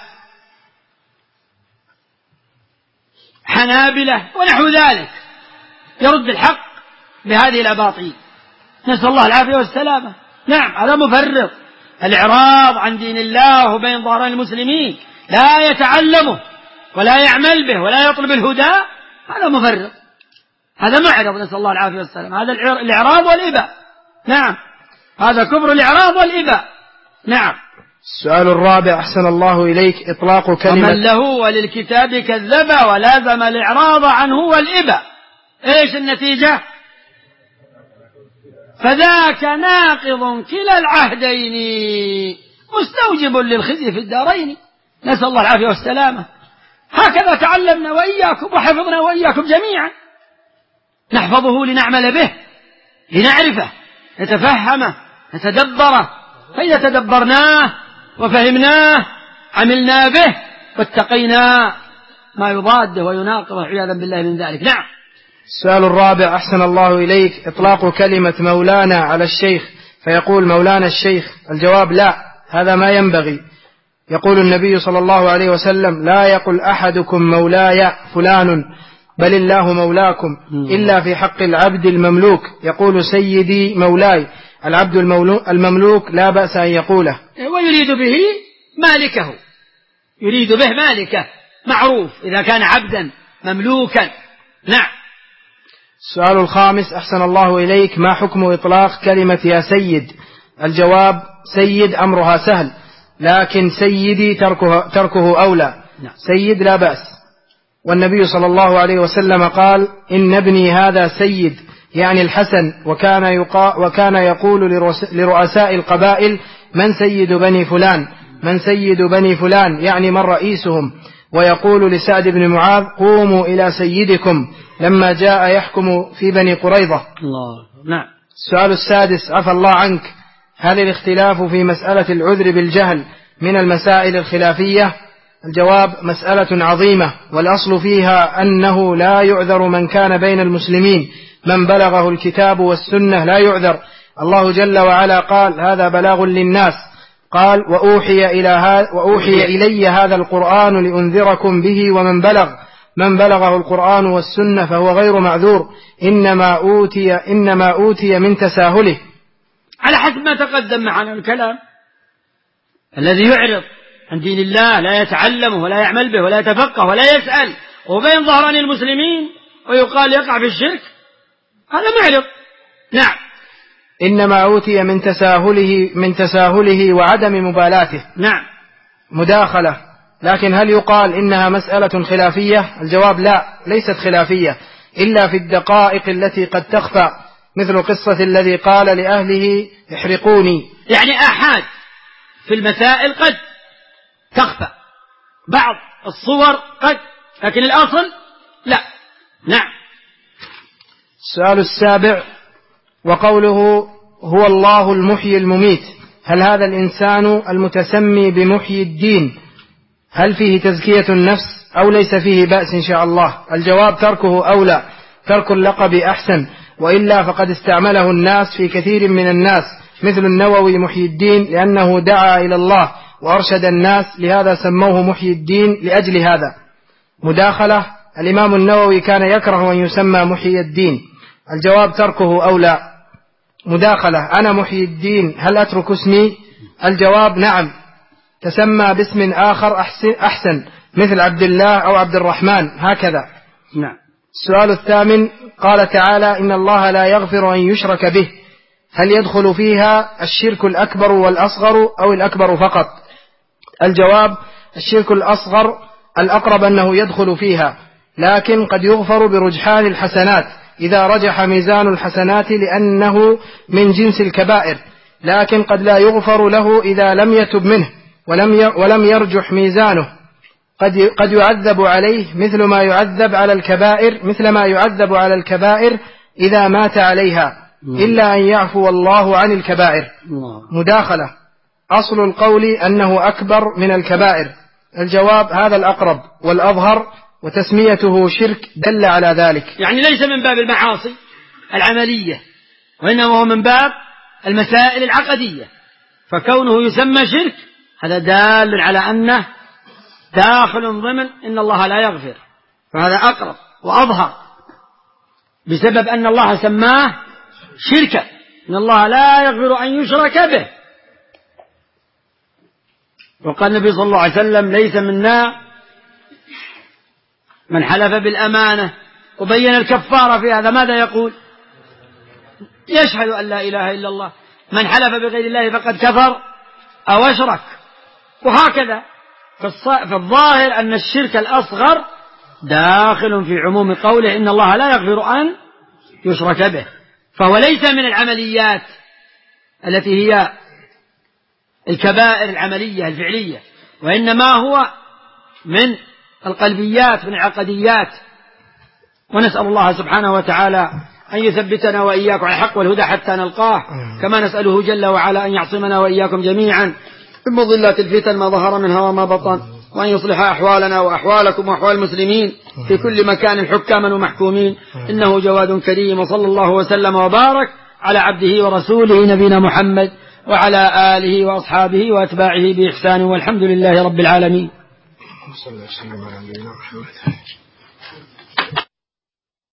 حنابلة ونحو ذلك، يرد الحق بهذه الأباطيل. نسأل الله العافية والسلامة. نعم، هذا مفرط. الإعراض عن دين الله بين ظهران المسلمين، لا يتعلمه ولا يعمل به ولا يطلب الهدى، هذا مفرط، هذا معرض. نسأل الله العافية والسلامة. هذا الإعراض والإباء. نعم، هذا كبر الإعراض والإباء. نعم. السؤال الرابع: أحسن الله إليك، إطلاق كلمة ومن له وللكتاب كذب ولازم الإعراض عنه والإباء، إيش النتيجة؟ فذاك ناقض كلا العهدين مستوجب للخزي في الدارين. نسأل الله العافية والسلامة. هكذا تعلمنا وإياكم وحفظنا وإياكم جميعا، نحفظه لنعمل به، لنعرفه، نتفهمه، نتدبره. فإذا تدبرناه وفهمناه عملنا به واتقينا ما يضاده ويناقضه عياذا بالله من ذلك. نعم. السؤال الرابع: أحسن الله إليك، إطلاق كلمة مولانا على الشيخ فيقول مولانا الشيخ. الجواب: لا، هذا ما ينبغي. يقول النبي صلى الله عليه وسلم: لا يقل أحدكم مولاي فلان، بل الله مولاكم، إلا في حق العبد المملوك يقول سيدي مولاي. العبد المملوك لا بأس أن يقوله، ويريد به مالكه، يريد به مالكه، معروف إذا كان عبدا مملوكا. نعم. السؤال الخامس: أحسن الله إليك، ما حكم إطلاق كلمة يا سيد؟ الجواب: سيد أمرها سهل، لكن سيدي تركه, تركه أولى. سيد لا بأس، والنبي صلى الله عليه وسلم قال: إن ابني هذا سيد، يعني الحسن، وكان, يقا وكان يقول لرؤساء القبائل: من سيد بني فلان، من سيد بني فلان، يعني من رئيسهم. ويقول لسعد بن معاذ: قوموا إلى سيدكم، لما جاء يحكم في بني قريظة. الله. نعم. السؤال السادس: عفى الله عنك، هل الاختلاف في مسألة العذر بالجهل من المسائل الخلافية؟ الجواب: مسألة عظيمة، والأصل فيها أنه لا يعذر من كان بين المسلمين، من بلغه الكتاب والسنة لا يعذر. الله جل وعلا قال: هذا بلاغ للناس. قال: وأوحي, إلى هذا وأوحي إلي هذا القرآن لأنذركم به ومن بلغ، من بلغه القرآن والسنة فهو غير معذور، إنما أوتي, إنما أوتي من تساهله. على حسب ما تقدم معنا الكلام، الذي يعرض عن دين الله لا يتعلمه ولا يعمل به ولا يتفقه ولا يسأل وبين ظهران المسلمين ويقال يقع في الشرك، هذا معرض. نعم. إنما أوتي من تساهله من تساهله وعدم مبالاته. نعم. مداخلة. لكن هل يقال إنها مسألة خلافية؟ الجواب لا، ليست خلافية إلا في الدقائق التي قد تخفى، مثل قصة الذي قال لأهله احرقوني. يعني آحاد في المسائل قد تخفى، بعض الصور قد، لكن الأصل لا. نعم. السؤال السابع: وقوله هو الله المحيي المميت، هل هذا الإنسان المتسمي بمحيي الدين هل فيه تزكية النفس أو ليس فيه بأس إن شاء الله؟ الجواب: تركه أولى، ترك اللقب أحسن، وإلا فقد استعمله الناس في كثير من الناس، مثل النووي محيي الدين لأنه دعا إلى الله وأرشد الناس، لهذا سموه محيي الدين لأجل هذا. مداخلة: الإمام النووي كان يكره أن يسمى محيي الدين. الجواب: تركه أولى. مداخلة: أنا محيي الدين، هل أترك اسمي؟ الجواب: نعم، تسمى باسم آخر أحسن، مثل عبد الله أو عبد الرحمن، هكذا. نعم. السؤال الثامن: قال تعالى: إن الله لا يغفر أن يشرك به، هل يدخل فيها الشرك الأكبر والأصغر أو الأكبر فقط؟ الجواب: الشرك الأصغر الأقرب أنه يدخل فيها، لكن قد يغفر برجحان الحسنات إذا رجح ميزان الحسنات لأنه من جنس الكبائر، لكن قد لا يغفر له إذا لم يتب منه ولم ولم يرجح ميزانه، قد قد يعذب عليه مثل ما يعذب على الكبائر مثل ما يعذب على الكبائر إذا مات عليها، إلا أن يعفو الله عن الكبائر. مداخلة: أصل القول أنه أكبر من الكبائر. الجواب: هذا الأقرب والأظهر، وتسميته شرك دل على ذلك. يعني ليس من باب المعاصي العملية، وإنما هو من باب المسائل العقدية، فكونه يسمى شرك هذا دال على أنه داخل ضمن إن الله لا يغفر، فهذا أقرب وأظهر بسبب أن الله سماه شركا، إن الله لا يغفر أن يشرك به. وقال النبي صلى الله عليه وسلم: ليس منا من حلف بالأمانة، وبين الكفارة في هذا، ماذا يقول؟ يشهد أن لا إله إلا الله، من حلف بغير الله فقد كفر أو أشرك، وهكذا. فالظاهر أن الشرك الأصغر داخل في عموم قوله إن الله لا يغفر أن يشرك به، فهو ليس من العمليات التي هي الكبائر العملية الفعلية، وإنما هو من القلبيات، من العقديات. ونسأل الله سبحانه وتعالى أن يثبتنا وإياكم على الحق والهدى حتى نلقاه، كما نسأله جل وعلا أن يعصمنا وإياكم جميعا من مضلات الفتن ما ظهر منها وما بطن، وأن يصلح أحوالنا وأحوالكم وأحوال المسلمين في كل مكان حكاما ومحكومين، إنه جواد كريم. وصلى الله وسلم وبارك على عبده ورسوله نبينا محمد وعلى آله وأصحابه وأتباعه بإحسان، والحمد لله رب العالمين.